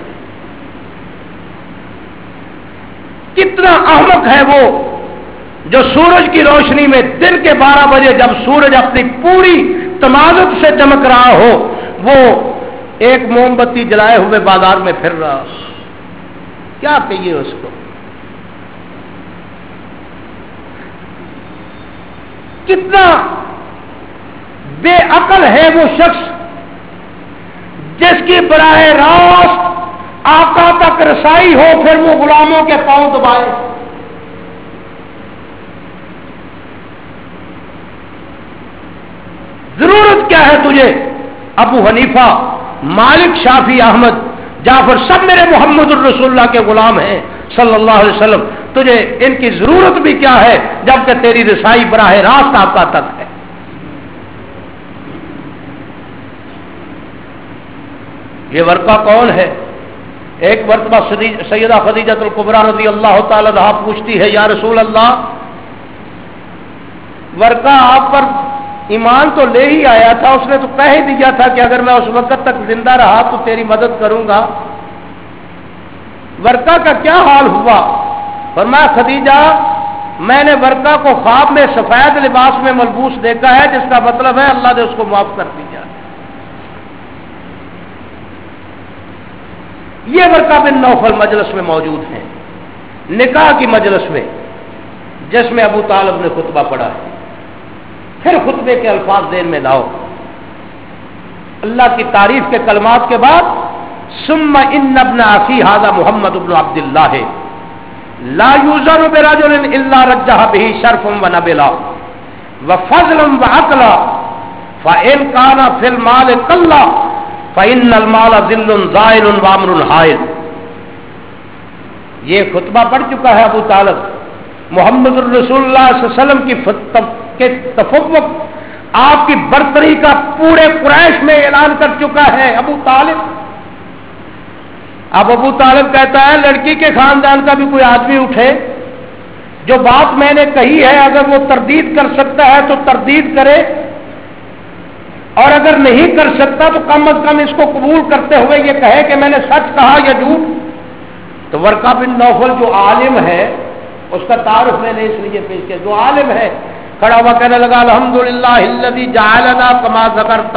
کتنا احمق ہے وہ جو سورج کی روشنی میں دن کے بارہ بجے جب سورج اپنی پوری تمازت سے چمک رہا ہو، وہ ایک موم بتی جلائے ہوئے بازار میں پھر رہا، کیا کہیے اس کو؟ کتنا بے عقل ہے وہ شخص جس کی براہ راست آقا تک رسائی ہو پھر وہ غلاموں کے پاؤں دبائے۔ ضرورت کیا ہے تجھے؟ ابو حنیفہ، مالک، شافی، احمد، جعفر سب میرے محمد الرسول اللہ کے غلام ہیں صلی اللہ علیہ وسلم، تجھے ان کی ضرورت بھی کیا ہے جبکہ تیری رسائی براہ راست آقا تک ہے۔ یہ ورقہ کون ہے؟ ایک مرتبہ سیدہ خدیجہ الکبریٰ رضی اللہ تعالی عنہا پوچھتی ہے یا رسول اللہ، ورقہ آپ پر ایمان تو لے ہی آیا تھا، اس نے تو کہہ ہی دیا تھا کہ اگر میں اس وقت تک زندہ رہا تو تیری مدد کروں گا، ورقہ کا کیا حال ہوا؟ فرمایا خدیجہ میں نے ورقہ کو خواب میں سفید لباس میں ملبوس دیکھا ہے، جس کا مطلب ہے اللہ نے اس کو معاف کر دیا۔ یہ ورقہ بن نوفل مجلس میں موجود ہیں، نکاح کی مجلس میں، جس میں ابو طالب نے خطبہ پڑھا ہے۔ پھر خطبے کے الفاظ ذہن میں لاؤ، اللہ کی تعریف کے کلمات کے بعد ثم ان ابن اخی ھذا محمد بن عبد اللہ لا یوزن برجل الا رجح به شرف ونبلا وفضل وعقلا فان كان في المال قلا فان المال ذل زائل وامر حائل۔ یہ خطبہ پڑھ چکا ہے ابو طالب، محمد الرسول اللہ صلی اللہ علیہ وسلم کی کے تفوق، آپ کی برتری کا پورے قریش میں اعلان کر چکا ہے ابو طالب۔ اب ابو طالب کہتا ہے لڑکی کے خاندان کا بھی کوئی آدمی اٹھے جو بات میں نے کہی ہے اگر وہ تردید کر سکتا ہے تو تردید کرے، اور اگر نہیں کر سکتا تو کم از کم اس کو قبول کرتے ہوئے یہ کہے کہ میں نے سچ کہا یا جھوٹ۔ تو ورقہ بن نوفل جو عالم ہے اس کا تعارف میں نے اس لیے پیش کیا، جو عالم ہے کھڑا ہوا کہنے لگا الحمدللہ الذی جعلنا کما ذکرت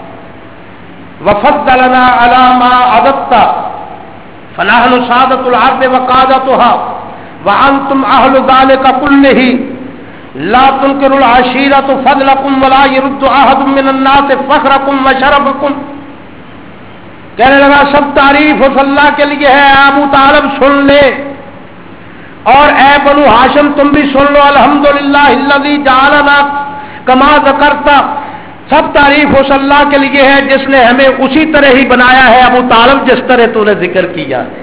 وفضلنا علی ما عددت فنحن سادۃ الارض وقادتها وانتم اهل ذلك كله لا تنكروا العشيرة فضلكم ولا يرد احد من الناس فخركم وشرفكم۔ کہنے لگا سب تعریف اس اللہ کے لیے ہے، ابو طالب سن لے، اور اے بنو ہاشم تم بھی سن لو، الحمدللہ الذی جعلنا کما ذکرت، سب تعریف اس اللہ کے لیے ہے جس نے ہمیں اسی طرح ہی بنایا ہے ابو طالب جس طرح تو نے ذکر کیا ہے،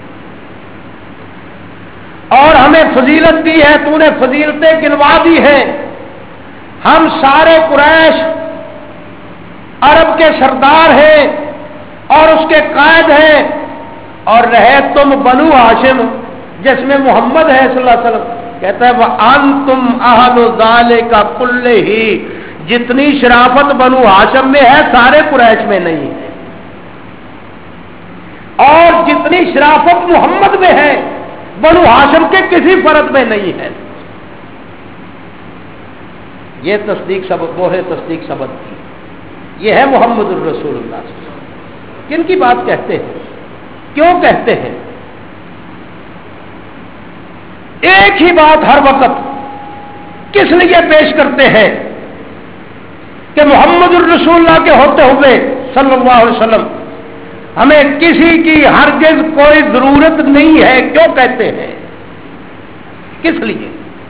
اور ہمیں فضیلت دی ہے، تو نے فضیلتیں گنوا دی ہیں، ہم سارے قریش عرب کے سردار ہیں اور اس کے قائد ہیں، اور رہے تم بنو ہاشم جس میں محمد ہے صلی اللہ علیہ وسلم، کہتا ہے وَأَنْتُمْ أَهْلُ ذَلِكَ كُلِّهِ، جتنی شرافت بنو ہاشم میں ہے سارے قریش میں نہیں ہے، اور جتنی شرافت محمد میں ہے بنو ہاشم کے کسی فرد میں نہیں ہے۔ یہ تصدیق سبق وہ ہے تصدیق سبق کی، یہ ہے محمد الرسول اللہ صلی اللہ علیہ وسلم۔ کن کی بات کہتے ہیں، کیوں کہتے ہیں؟ ایک ہی بات ہر وقت کس لیے پیش کرتے ہیں کہ محمد الرسول اللہ کے ہوتے ہوئے صلی اللہ علیہ وسلم ہمیں کسی کی ہرگز کوئی ضرورت نہیں ہے، کیوں کہتے ہیں، کس لیے؟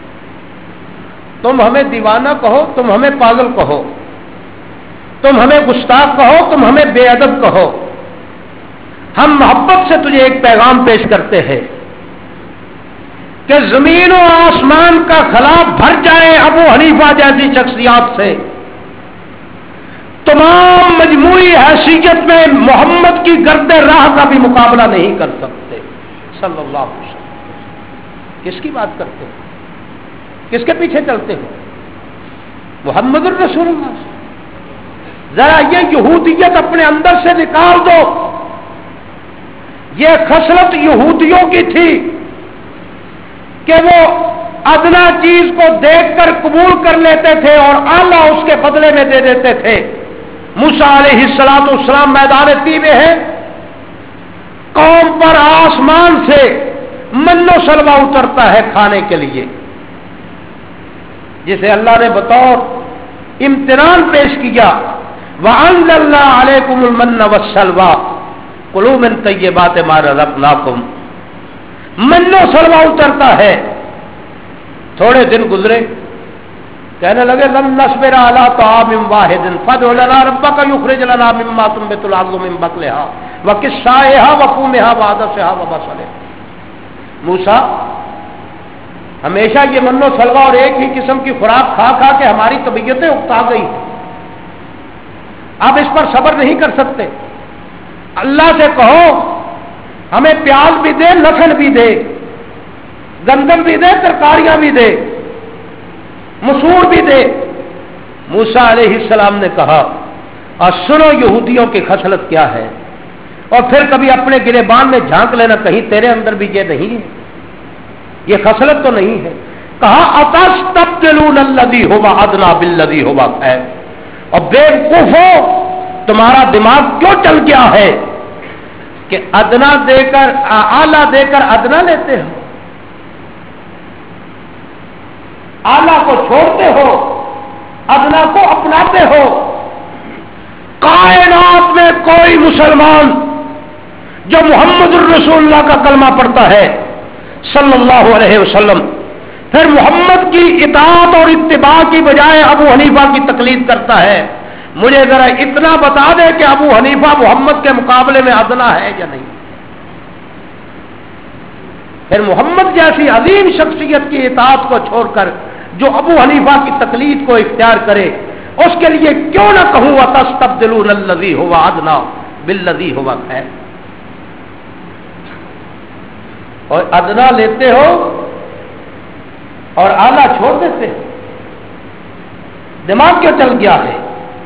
تم ہمیں دیوانہ کہو، تم ہمیں پاگل کہو، تم ہمیں گستاخ کہو، تم ہمیں بے ادب کہو، ہم محبت سے تجھے ایک پیغام پیش کرتے ہیں کہ زمین و آسمان کا خلا بھر جائے ابو حنیفہ جیسی شخصیات سے، تمام مجموعی حیثیت میں محمد کی گرد راہ کا بھی مقابلہ نہیں کر سکتے صلی اللہ علیہ وسلم۔ کس کی بات کرتے ہیں، کس کے پیچھے چلتے ہیں؟ محمد الرسول اللہ۔ ذرا یہ یہودیت اپنے اندر سے نکال دو، یہ خصلت یہودیوں کی تھی کہ وہ ادنا چیز کو دیکھ کر قبول کر لیتے تھے اور اعلیٰ اس کے بدلے میں دے دیتے تھے۔ موسیٰ علیہ السلام والسلام میدان طی میں ہے، قوم پر آسمان سے من و سلوہ اترتا ہے کھانے کے لیے، جسے اللہ نے بطور امتحان پیش کیا وَأَنزَلْنَا عَلَيْكُمُ الْمَنَّ وَالسَّلْوَىٰ كُلُوا مِن طَيِّبَاتِ مَا رَزَقْنَاكُمْ۔ من و سلوہ اترتا ہے، تھوڑے دن گزرے، کہنے لگے لن نصبر علی طعام واحد فادع لنا ربک یخرج لنا مما تنبت الارض من بقلها وقثائها وفومها وعدسها وبصلها۔ موسیٰ ہمیشہ یہ من و سلوہ اور ایک ہی قسم کی خوراک کھا کھا کے ہماری طبیعتیں اکتا گئی ہیں، اب اس پر صبر نہیں کر سکتے، اللہ سے کہو ہمیں پیاز بھی دے، لہسن بھی دے، گندم بھی دے، ترکاریاں بھی دے، مسور بھی دے۔ موسیٰ علیہ السلام نے کہا اور سنو یہودیوں کی خصلت کیا ہے، اور پھر کبھی اپنے گریبان میں جھانک لینا کہیں تیرے اندر بھی یہ نہیں ہے، یہ خصلت تو نہیں ہے۔ کہا اتستبدلون الذی هو ادنی بالذی هو خیر، اور بیوقوفو تمہارا دماغ کیوں چل گیا ہے کہ ادنا دے کر اعلیٰ دے کر ادنا لیتے ہو، اعلیٰ کو چھوڑتے ہو، ادنا کو اپناتے ہو۔ کائنات میں کوئی مسلمان جو محمد الرسول اللہ کا کلمہ پڑھتا ہے صلی اللہ علیہ وسلم، پھر محمد کی اطاعت اور اتباع کی بجائے ابو حنیفہ کی تقلید کرتا ہے، مجھے ذرا اتنا بتا دے کہ ابو حنیفہ محمد کے مقابلے میں ادنا ہے یا نہیں۔ پھر محمد جیسی عظیم شخصیت کی اطاعت کو چھوڑ کر جو ابو حنیفہ کی تقلید کو اختیار کرے، اس کے لیے کیوں نہ کہوں وَتَسْتَبْدِلُونَ الَّذِي هُوَ أَدْنَىٰ بِالَّذِي هُوَ خَيْرٌ۔ اور ادنا لیتے ہو اور اعلیٰ چھوڑ دیتے ہو، دماغ کیوں چل گیا ہے؟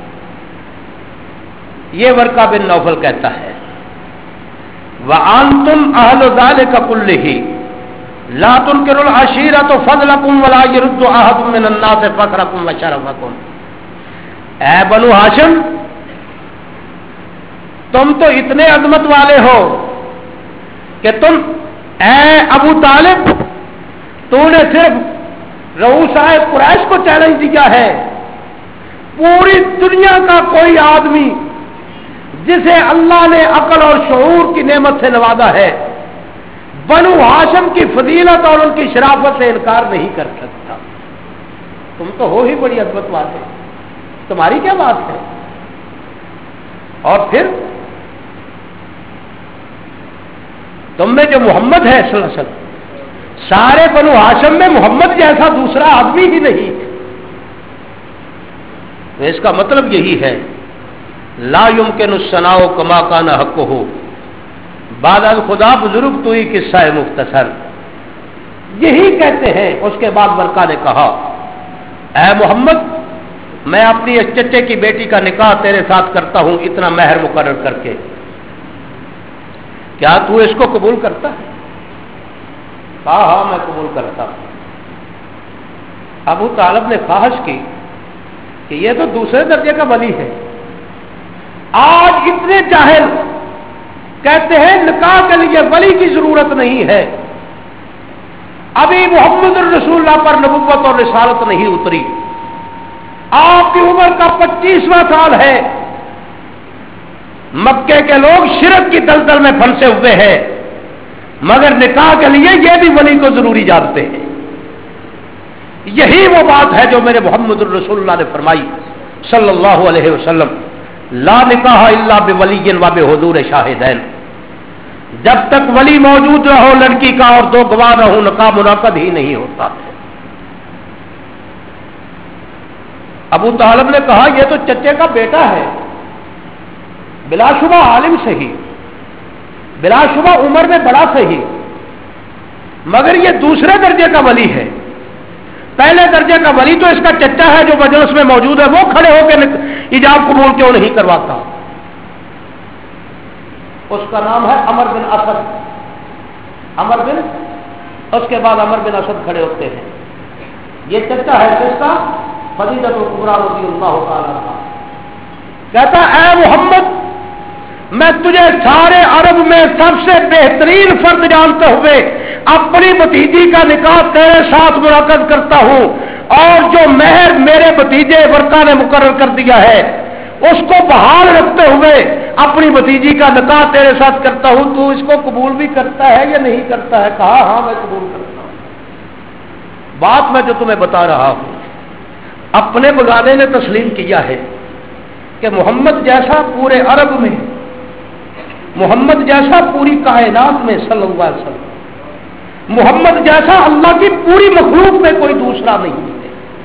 یہ ورقہ بن نوفل کہتا ہے وَأَنْتُمْ أَهْلُ ذَلِكَ كُلِّهِ لَا تُنْكِرُوا الْعَشِيرَةَ فَضْلَكُمْ وَلَا يَرُدُّ أَحَدٌ مِّنَ النَّاسِ فَخْرَكُمْ وَشَرَفَكُمْ۔ اے بنو ہاشم، تم تو اتنے عظمت والے ہو کہ تم، اے ابو طالب، تو نے صرف رؤوسائے قریش کو چیلنج دیا ہے، پوری دنیا کا کوئی آدمی جسے اللہ نے عقل اور شعور کی نعمت سے نوازا ہے، بنو ہاشم کی فضیلت اور ان کی شرافت سے انکار نہیں کر سکتا۔ تم تو ہو ہی بڑی عظمت والے، تمہاری کیا بات ہے؟ اور پھر تم میں جو محمد ہے صلی اللہ علیہ وسلم، سارے بنو ہاشم میں محمد جیسا دوسرا آدمی ہی نہیں، تو اس کا مطلب یہی ہے لا يمكن الثناء كما كان حقه بعد الخدا بزرگ تو ہی قصہ مختصر، یہی کہتے ہیں۔ اس کے بعد برکا نے کہا اے محمد، میں اپنی اس چچے کی بیٹی کا نکاح تیرے ساتھ کرتا ہوں اتنا مہر مقرر کر کے، کیا تو اس کو قبول کرتا ہے؟ کہا ہاں میں قبول کرتا ہوں۔ ابو طالب نے خواہش کی کہ یہ تو دوسرے درجے کا ولی ہے، آج اتنے جاہل کہتے ہیں نکاح کے لیے ولی کی ضرورت نہیں ہے، ابھی محمد الرسول اللہ پر نبوت اور رسالت نہیں اتری، آپ کی عمر کا پچیسواں سال ہے، مکے کے لوگ شرک کی دلدل میں پھنسے ہوئے ہیں، مگر نکاح کے لیے یہ بھی ولی کو ضروری جانتے ہیں۔ یہی وہ بات ہے جو میرے محمد الرسول اللہ نے فرمائی صلی اللہ علیہ وسلم، لا نکاح الا بولی و بحضور شاہدین، جب تک ولی موجود نہ ہو لڑکی کا اور دو گواہ نہ ہو نکاح منعقد ہی نہیں ہوتا۔ ابو طالب نے کہا یہ تو چچے کا بیٹا ہے، بلا شبہ عالم صحیح، بلا شبہ عمر میں بڑا صحیح، مگر یہ دوسرے درجے کا ولی ہے، پہلے درجے کا ولی تو اس کا چچا ہے جو مجلس میں موجود ہے، وہ کھڑے ہو کے ایجاب قبول کیوں نہیں کرواتا؟ اس کا نام ہے عمر بن اسد، عمر بن، اس کے بعد عمر بن اسد کھڑے ہوتے ہیں، یہ چچا ہے کس کا؟ خدیجہ کبریٰ رضی اللہ تعالیٰ عنہا۔ کہتا اے محمد، میں تجھے سارے عرب میں سب سے بہترین فرد جانتے ہوئے اپنی بھتیجی کا نکاح تیرے ساتھ منعقد کرتا ہوں، اور جو مہر میرے بھتیجے ورقا نے مقرر کر دیا ہے اس کو بحال رکھتے ہوئے اپنی بھتیجی کا نکاح تیرے ساتھ کرتا ہوں، تو اس کو قبول بھی کرتا ہے یا نہیں کرتا ہے؟ کہا ہاں میں قبول کرتا ہوں۔ بات میں جو تمہیں بتا رہا ہوں اپنے بغانے نے تسلیم کیا ہے کہ محمد جیسا پورے عرب میں، محمد جیسا پوری کائنات میں صلی اللہ علیہ وسلم، محمد جیسا اللہ کی پوری مخلوق میں کوئی دوسرا نہیں ہے۔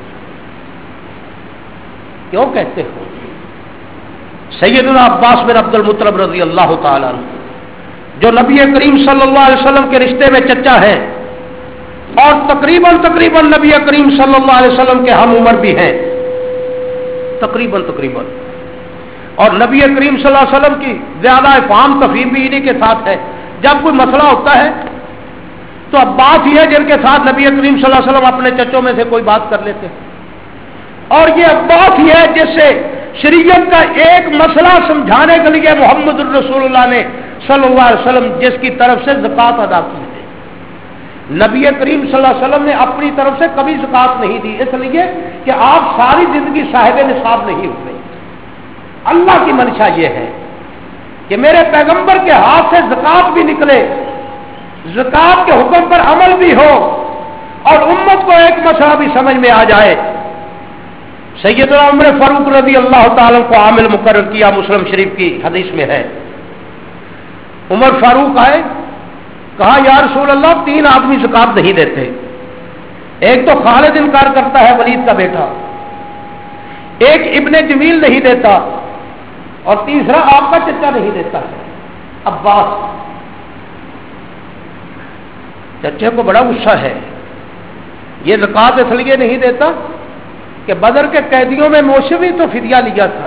کیوں کہتے ہو؟ سیدنا عباس بن عبد المطلب رضی اللہ تعالیٰ عنہ، جو نبی کریم صلی اللہ علیہ وسلم کے رشتے میں چچا ہے اور تقریباً تقریباً نبی کریم صلی اللہ علیہ وسلم کے ہم عمر بھی ہیں، تقریباً تقریباً اور نبی کریم صلی اللہ علیہ وسلم کی زیادہ فہم تفہیم بھی انہی کے ساتھ ہے۔ جب کوئی مسئلہ ہوتا ہے تو عباس ہی ہے جن کے ساتھ نبی کریم صلی اللہ علیہ وسلم اپنے چچوں میں سے کوئی بات کر لیتے ہیں، اور یہ عباس ہی ہے جس سے شریعت کا ایک مسئلہ سمجھانے کے لیے محمد الرسول اللہ نے صلی اللہ علیہ وسلم جس کی طرف سے زکوٰۃ ادا کی ہے، نبی کریم صلی اللہ علیہ وسلم نے اپنی طرف سے کبھی زکوٰۃ نہیں دی، اس لیے کہ آپ ساری زندگی صاحب نصاب نہیں ہوئے۔ اللہ کی منشا یہ ہے کہ میرے پیغمبر کے ہاتھ سے زکوٰۃ بھی نکلے، زکوٰۃ کے حکم پر عمل بھی ہو، اور امت کو ایک مسئلہ بھی سمجھ میں آ جائے۔ سیدنا عمر فاروق رضی اللہ تعالیٰ کو عامل مقرر کیا، مسلم شریف کی حدیث میں ہے۔ عمر فاروق آئے، کہا یا رسول اللہ تین آدمی زکوٰۃ نہیں دیتے، ایک تو خالد انکار کرتا ہے ولید کا بیٹا، ایک ابن جمیل نہیں دیتا، اور تیسرا آپ کا چچا نہیں دیتا ہے عباس۔ چچے کو بڑا غصہ ہے، یہ زکوٰۃ اس لیے نہیں دیتا کہ بدر کے قیدیوں میں موسوی تو فدیہ لیا تھا۔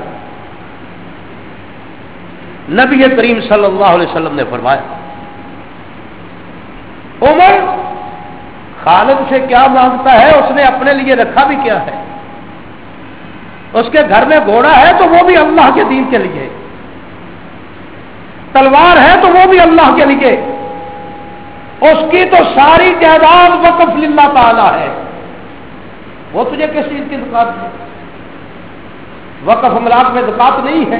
نبی کریم صلی اللہ علیہ وسلم نے فرمایا عمر خالد سے کیا مانگتا ہے، اس نے اپنے لیے رکھا بھی کیا ہے، اس کے گھر میں گھوڑا ہے تو وہ بھی اللہ کے دین کے لیے، تلوار ہے تو وہ بھی اللہ کے لیے، اس کی تو ساری جائیداد وقف للہ تعالی ہے، وہ تجھے کس چیز کی زکات ہے؟ وقف املاک میں زکات نہیں ہے۔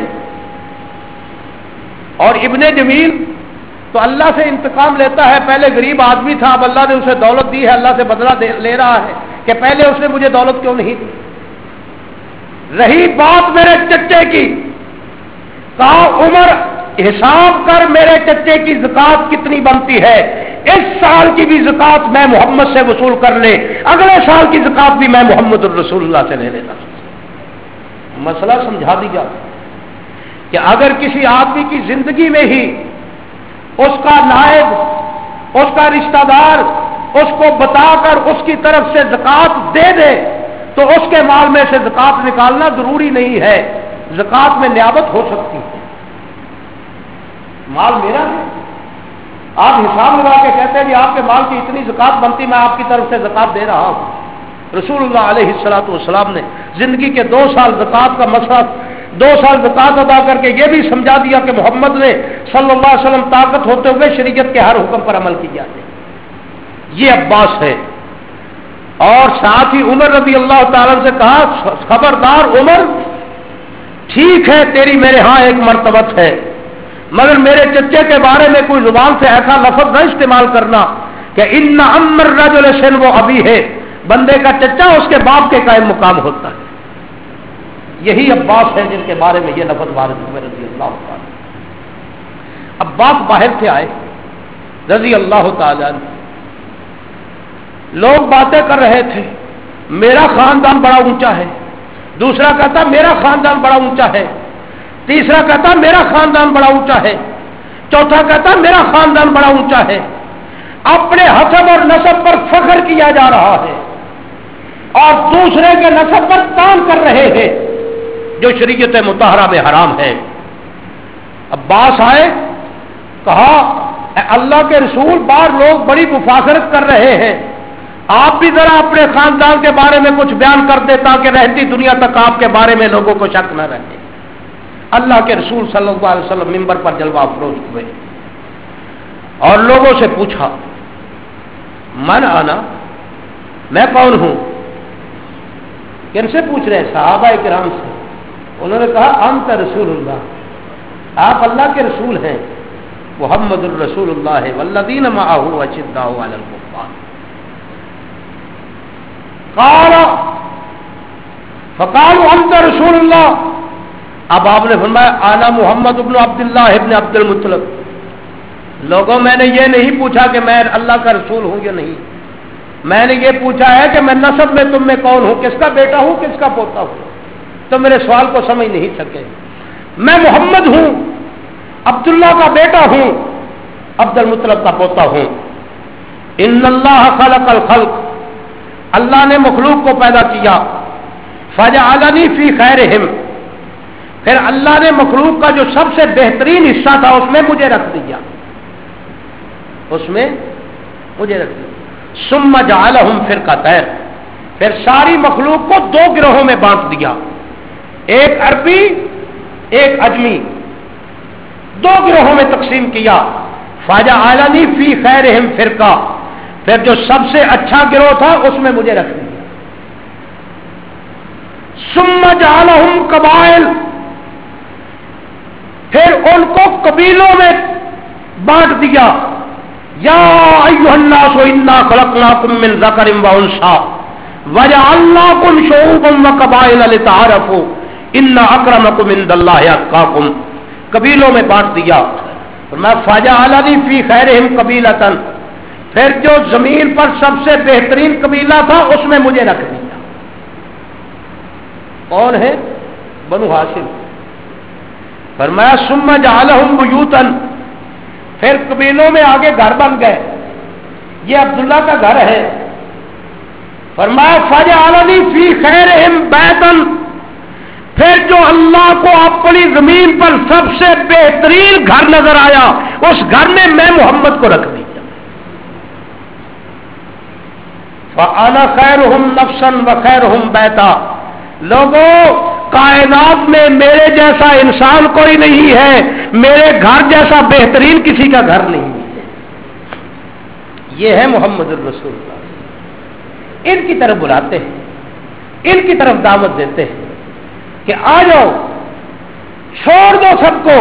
اور ابن جمیل تو اللہ سے انتقام لیتا ہے، پہلے غریب آدمی تھا، اب اللہ نے اسے دولت دی ہے، اللہ سے بدلہ لے رہا ہے کہ پہلے اس نے مجھے دولت کیوں نہیں دی۔ رہی بات میرے چچے کی، کہا عمر حساب کر میرے چچے کی زکات کتنی بنتی ہے، اس سال کی بھی زکات میں محمد سے وصول کر لے، اگلے سال کی زکات بھی میں محمد الرسول اللہ سے لے لیتا۔ مسئلہ سمجھا دیا کہ اگر کسی آدمی کی زندگی میں ہی اس کا نائب، اس کا رشتہ دار اس کو بتا کر اس کی طرف سے زکات دے دے تو اس کے مال میں سے زکات نکالنا ضروری نہیں ہے، زکات میں نیابت ہو سکتی ہے۔ مال میرا ہے، آپ حساب لگا کے کہتے ہیں کہ آپ کے مال کی اتنی زکات بنتی، میں آپ کی طرف سے زکات دے رہا ہوں۔ رسول اللہ علیہ الصلوۃ والسلام نے زندگی کے دو سال زکات کا مسئلہ، دو سال زکات ادا کر کے یہ بھی سمجھا دیا کہ محمد نے صلی اللہ علیہ وسلم طاقت ہوتے ہوئے شریعت کے ہر حکم پر عمل کیا ہے۔ یہ عباس ہے، اور ساتھ ہی عمر رضی اللہ تعالیٰ سے کہا خبردار عمر، ٹھیک ہے تیری میرے ہاں ایک مرتبت ہے، مگر میرے چچے کے بارے میں کوئی زبان سے ایسا لفظ نہ استعمال کرنا کہ ان امر الرجل سن وہ ابھی ہے، بندے کا چچا اس کے باپ کے قائم مقام ہوتا ہے۔ یہی عباس ہے جن کے بارے میں یہ لفظ وارد ہوئے رضی اللہ تعالیٰ۔ عباس باہر سے آئے رضی اللہ تعالیٰ، لوگ باتیں کر رہے تھے، میرا خاندان بڑا اونچا ہے، دوسرا کہتا میرا خاندان بڑا اونچا ہے، تیسرا کہتا میرا خاندان بڑا اونچا ہے، چوتھا کہتا میرا خاندان بڑا اونچا ہے۔ اپنے حسب اور نسب پر فخر کیا جا رہا ہے اور دوسرے کے نسب پر تان کر رہے ہیں جو شریعت مطہرہ میں حرام ہے۔ عباس آئے، کہا اے اللہ کے رسول، بار لوگ بڑی مفاخرت کر رہے ہیں، آپ بھی ذرا اپنے خاندان کے بارے میں کچھ بیان کر دے تاکہ رہتی دنیا تک آپ کے بارے میں لوگوں کو شک نہ رہے۔ اللہ کے رسول صلی اللہ علیہ وسلم منبر پر جلوہ افروز ہوئے اور لوگوں سے پوچھا من آنا، میں کون ہوں؟ کن سے پوچھ رہے ہیں؟ صحابہ کرام سے۔ انہوں نے کہا انت رسول اللہ، آپ اللہ کے رسول ہیں، محمد الرسول اللہ والذین معہ اشداء علی الکفار۔ قال فقالوا انت رسول اللہ، اب آپ نے فرمایا انا محمد ابن عبداللہ ابن عبد المطلب۔ لوگوں میں نے یہ نہیں پوچھا کہ میں اللہ کا رسول ہوں یا نہیں، میں نے یہ پوچھا ہے کہ میں نسب میں تم میں کون ہوں، کس کا بیٹا ہوں، کس کا پوتا ہوں؟ تو میرے سوال کو سمجھ نہیں سکے۔ میں محمد ہوں، عبداللہ کا بیٹا ہوں، عبد المطلب کا پوتا ہوں۔ ان اللہ خلق الخلق، اللہ نے مخلوق کو پیدا کیا، فجعلنی فی خیرہم، پھر اللہ نے مخلوق کا جو سب سے بہترین حصہ تھا اس میں مجھے رکھ دیا، اس میں مجھے رکھ دیا۔ ثم جعلہم فرقتین، پھر ساری مخلوق کو دو گروہوں میں بانٹ دیا، ایک عربی ایک اجمی، دو گروہوں میں تقسیم کیا۔ فجعلنی فی خیرہم فرقہ، پھر جو سب سے اچھا گروہ تھا اس میں مجھے رکھ دیا۔ ثم جعلہم قبائل، پھر ان کو قبیلوں میں بانٹ دیا۔ یا ایھا الناس انا خلقناکم من ذکر و انثی وجعلناکم شعوبا وقبائل لتعارفوا ان اکرمکم عند اللہ اتقاکم، قبیلوں میں بانٹ دیا۔ میں فجعلنی فی خیرہم قبیلۃ، پھر جو زمین پر سب سے بہترین قبیلہ تھا اس میں مجھے رکھ دیا۔ کون ہے؟ بنو ہاشم۔ فرمایا ثم جعلہم بیوتا، پھر قبیلوں میں آگے گھر بن گئے، یہ عبداللہ کا گھر ہے. فرمایا فجعلنی فی خیرہم بیتن، پھر جو اللہ کو اپنی زمین پر سب سے بہترین گھر نظر آیا اس گھر میں میں محمد کو رکھ دیا. فانا خیرہم نفسا وخیرہم بیتا، لوگوں کائنات میں میرے جیسا انسان کوئی نہیں ہے، میرے گھر جیسا بہترین کسی کا گھر نہیں ہے. یہ ہے محمد الرسول اللہ. ان کی طرف بلاتے ہیں، ان کی طرف دعوت دیتے ہیں کہ آ جاؤ، چھوڑ دو سب کو،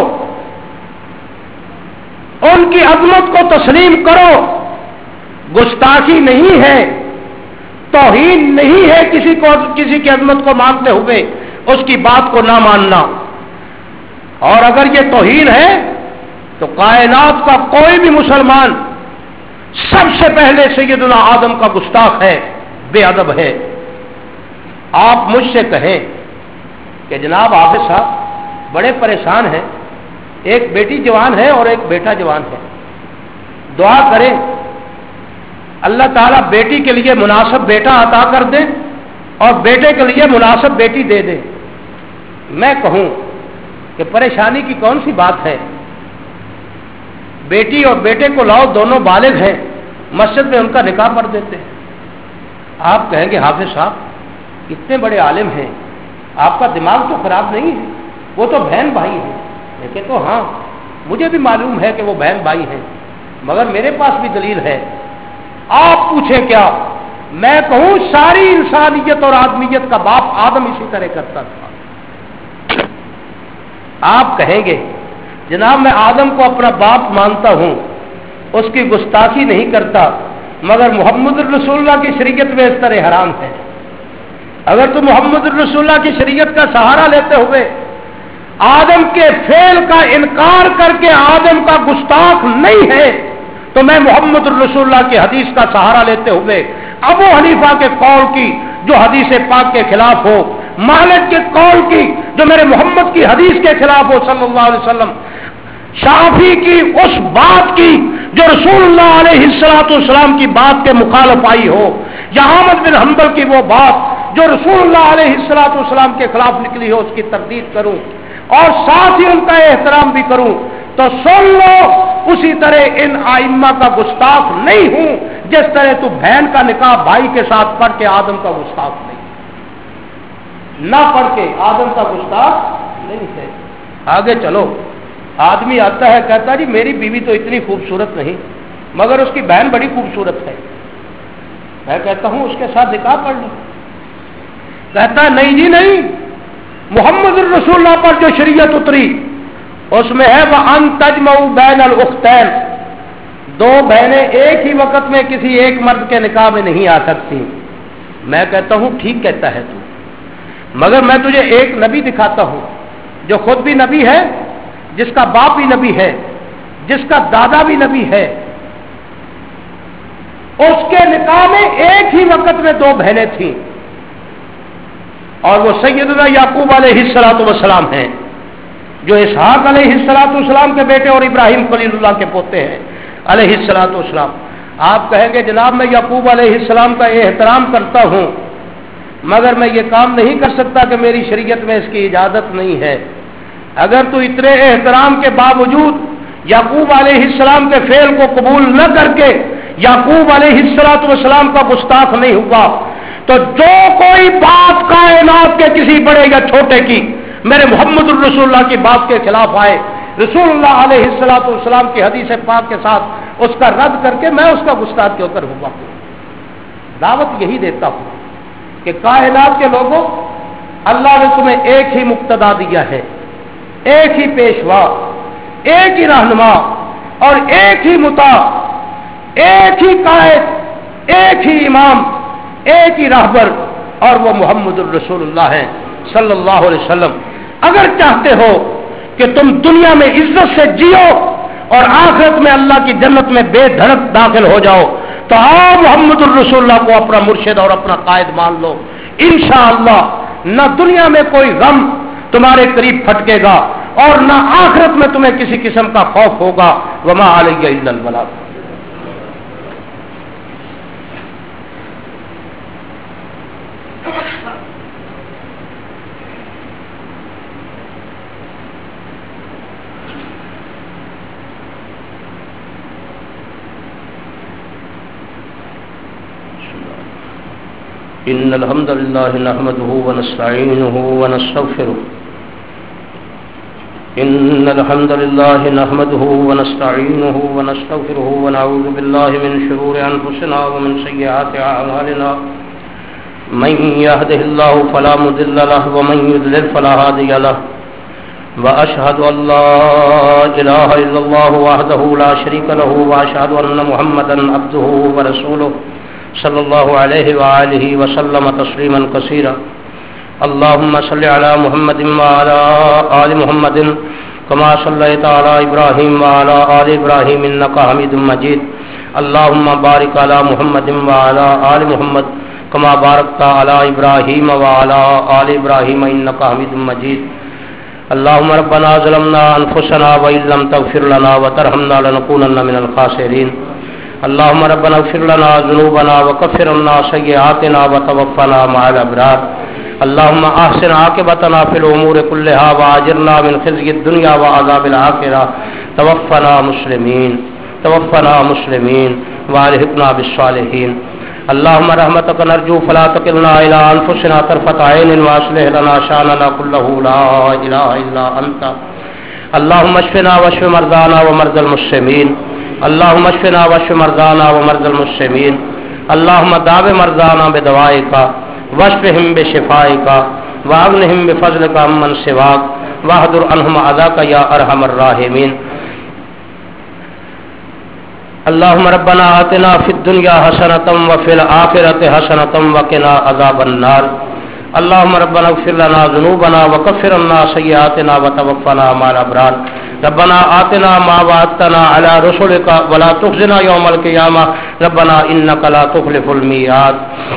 ان کی عظمت کو تسلیم کرو. گستاخی نہیں ہے، توہین نہیں ہے کسی کو کسی کی عظمت کو مانتے ہوئے اس کی بات کو نہ ماننا. اور اگر یہ توہین ہے تو کائنات کا کوئی بھی مسلمان سب سے پہلے سیدنا آدم کا گستاخ ہے، بے ادب ہے. آپ مجھ سے کہیں کہ جناب حافظ صاحب بڑے پریشان ہیں، ایک بیٹی جوان ہے اور ایک بیٹا جوان ہے، دعا کریں اللہ تعالیٰ بیٹی کے لیے مناسب بیٹا عطا کر دے اور بیٹے کے لیے مناسب بیٹی دے دے. میں کہوں کہ پریشانی کی کون سی بات ہے؟ بیٹی اور بیٹے کو لاؤ، دونوں بالغ ہیں، مسجد میں ان کا نکاح پڑھ دیتے ہیں. آپ کہیں گے حافظ صاحب اتنے بڑے عالم ہیں، آپ کا دماغ تو خراب نہیں ہے، وہ تو بہن بھائی ہیں. لیکن تو ہاں مجھے بھی معلوم ہے کہ وہ بہن بھائی ہیں، مگر میرے پاس بھی دلیل ہے. آپ پوچھیں کیا؟ میں کہوں ساری انسانیت اور آدمیت کا باپ آدم اسی طرح کرتا تھا. آپ کہیں گے جناب میں آدم کو اپنا باپ مانتا ہوں، اس کی گستاخی نہیں کرتا، مگر محمد الرسول اللہ کی شریعت میں اس طرح حرام ہے. اگر تو محمد الرسول اللہ کی شریعت کا سہارا لیتے ہوئے آدم کے فعل کا انکار کر کے آدم کا گستاخ نہیں ہے تو میں محمد الرسول اللہ کی حدیث کا سہارا لیتے ہوئے ابو حنیفہ کے قول کی جو حدیث پاک کے خلاف ہو، مالک کے قول کی جو میرے محمد کی حدیث کے خلاف ہو صلی اللہ علیہ وسلم، شافعی کی اس بات کی جو رسول اللہ علیہ الصلوۃ والسلام کی بات کے مخالف آئی ہو، یا احمد بن حنبل کی وہ بات جو رسول اللہ علیہ الصلوۃ والسلام کے خلاف نکلی ہو اس کی تردید کروں اور ساتھ ہی ان کا احترام بھی کروں. تو سن لو اسی طرح ان ائمہ کا گستاخ نہیں ہوں جس طرح تو بہن کا نکاح بھائی کے ساتھ پڑھ کے آدم کا گستاخ نہیں، نہ پڑھ کے آدم کا گستاخ نہیں ہے. آگے چلو، آدمی آتا ہے کہتا جی میری بیوی تو اتنی خوبصورت نہیں مگر اس کی بہن بڑی خوبصورت ہے. میں کہتا ہوں اس کے ساتھ نکاح پڑھ لو. کہتا نہیں جی نہیں، محمد الرسول اللہ پر جو شریعت اتری اس میں ہے وَأَن تَجْمَعُوا بَيْنَ الْأُخْتَيْنِ، دو بہنیں ایک ہی وقت میں کسی ایک مرد کے نکاح میں نہیں آ سکتی. میں کہتا ہوں ٹھیک کہتا ہے تو، مگر میں تجھے ایک نبی دکھاتا ہوں جو خود بھی نبی ہے، جس کا باپ بھی نبی ہے، جس کا دادا بھی نبی ہے. اس کے نکاح میں ایک ہی وقت میں دو بہنیں تھیں اور وہ سیدنا یعقوب علیہ الصلوۃ والسلام ہیں جو اسحاق علیہ الصلوۃ والسلام کے بیٹے اور ابراہیم خلیل اللہ کے پوتے ہیں علیہ الصلوۃ والسلام. آپ کہیں گے جناب میں یعقوب علیہ السلام کا احترام کرتا ہوں مگر میں یہ کام نہیں کر سکتا کہ میری شریعت میں اس کی اجازت نہیں ہے. اگر تو اتنے احترام کے باوجود یعقوب علیہ السلام کے فعل کو قبول نہ کر کے یعقوب علیہ الصلوۃ والسلام کا گستاخ نہیں ہوا تو جو کوئی بات کائنات کے کسی بڑے یا چھوٹے کی میرے محمد الرسول اللہ کی بات کے خلاف آئے، رسول اللہ علیہ الصلوۃ والسلام کی حدیث پاک کے ساتھ اس کا رد کر کے میں اس کا گستاخ کیوں کر ہوا. دعوت یہی دیتا ہوں کہ کائنات کے لوگوں، اللہ نے تمہیں ایک ہی مقتدا دیا ہے، ایک ہی پیشوا، ایک ہی رہنما اور ایک ہی مطاع، ایک ہی قائد، ایک ہی امام، ایک ہی راہبر اور وہ محمد الرسول اللہ ہیں صلی اللہ علیہ وسلم. اگر چاہتے ہو کہ تم دنیا میں عزت سے جیو اور آخرت میں اللہ کی جنت میں بے دھڑک داخل ہو جاؤ تو آؤ محمد الرسول اللہ کو اپنا مرشد اور اپنا قائد مان لو. انشاءاللہ نہ دنیا میں کوئی غم تمہارے قریب پھٹکے گا اور نہ آخرت میں تمہیں کسی قسم کا خوف ہوگا. وما علیہ الا البلاغ. إن الحمد لله نحمده ونستعينه ونستغفره إن الحمد لله نحمده ونستعينه ونستغفره ونعوذ بالله من شرور أنفسنا ومن سيئات أعمالنا من يهده الله فلا مضل له ومن يضلل فلا هادي له وأشهد أن لا إله إلا الله وحده لا شريك له وأشهد أن محمدا عبده ورسوله صلى الله عليه وآله وسلم تسليما كثيرا اللهم صل على محمد وعلى آل محمد كما صليت على إبراهيم وعلى آل إبراهيم إنك حميد مجيد اللهم بارك على محمد وعلى آل محمد كما باركت على إبراهيم وعلى آل إبراهيم إنك حميد مجيد اللهم ربنا ظلمنا أنفسنا وإن لم تغفر لنا وترحمنا لنكونن من الخاسرين اللهم ربنا اغفر لنا ذنوبنا وكفر عنا سيئاتنا وتوفنا مع الأبرار اللهم احسن عاقبتنا في الأمور كلها وأجرنا من خزي الدنيا وعذاب الآخرة توفنا مسلمين توفنا مسلمين والحقنا بالصالحين اللهم رحمتك نرجو فلا تكلنا إلى أنفسنا طرفة عين وأصلح لنا شأننا كله لا إله إلا أنت اللهم اشفنا واشف مرضانا ومرضى المسلمين اللهم اشفنا واشف مرضانا ومرضى المسلمين اللهم داو مرضانا بدوائك واشفهم بشفائك واغنهم بفضلك عمن سواك واحضر عنهم عذاك يا ارحم الراحمين اللهم ربنا آتنا في الدنيا حسنة وفي الآخرة حسنة وقنا عذاب النار اللهم ربنا اغفر لنا ذنوبنا وكفر عنا سيئاتنا وتوفنا مع الأبرار ربنا آتنا ما وعدتنا على رسلك ولا تخزنا يوم القيامة ربنا إنك لا تخلف الميعاد.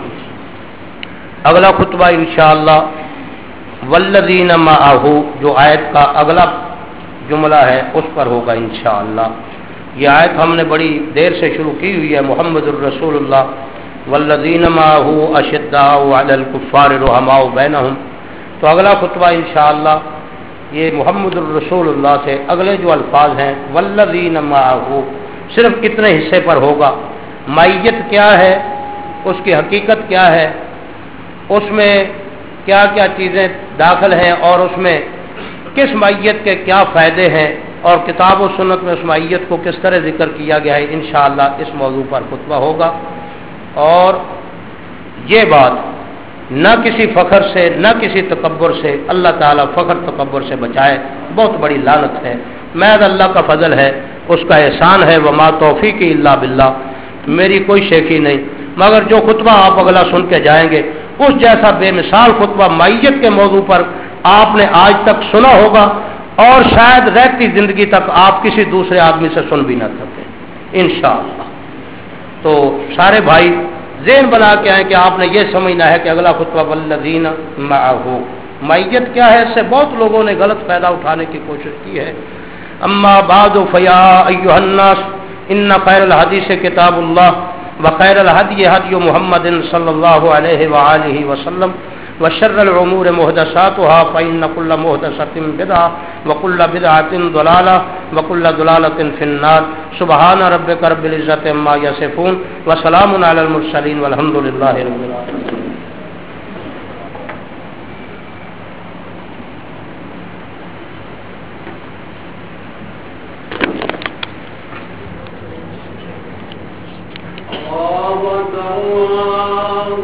اگلا خطبہ انشاءاللہ والذین معہ جو آیت کا اگلا جملہ ہے اس پر ہوگا انشاءاللہ. یہ آیت ہم نے بڑی دیر سے شروع کی ہوئی ہے محمد الرسول اللہ والذین معہ اشداء علی الکفار رحماء بینہم. تو اگلا خطبہ انشاءاللہ یہ محمد الرسول اللہ سے اگلے جو الفاظ ہیں والذین معہ صرف اتنے حصے پر ہوگا. معیت کیا ہے, اس کی حقیقت کیا ہے, اس میں کیا کیا چیزیں داخل ہیں اور اس میں کس معیت کے کیا فائدے ہیں اور کتاب و سنت میں اس معیت کو کس طرح ذکر کیا گیا ہے, انشاءاللہ اس موضوع پر خطبہ ہوگا. اور یہ بات نہ کسی فخر سے نہ کسی تکبر سے, اللہ تعالیٰ فخر تکبر سے بچائے, بہت بڑی لعنت ہے. محض اللہ کا فضل ہے, اس کا احسان ہے. وما توفیقی الا باللہ, میری کوئی شیخی نہیں. مگر جو خطبہ آپ اگلا سن کے جائیں گے اس جیسا بے مثال خطبہ معیت کے موضوع پر آپ نے آج تک سنا ہوگا اور شاید رہتی زندگی تک آپ کسی دوسرے آدمی سے سن بھی نہ سکیں انشاءاللہ. تو سارے بھائی ذہن بنا کے آئیں کہ آپ نے یہ سمجھنا ہے کہ اگلا خطبہ والذین معہ معیت کیا ہے. اس سے بہت لوگوں نے غلط فائدہ اٹھانے کی کوشش کی ہے. اما بعد فیا ایھا الناس ان خیر الحدیث کتاب اللہ وخیر الهدی هدی محمد صلی اللہ علیہ وآلہ وسلم وشر الامور محدثاتها فإن كل محدثة بدعة وكل بدعة ضلالة وكل ضلالة في النار. سبحان ربك رب العزة عما يصفون وسلام على المرسلين والحمد لله رب العالمين.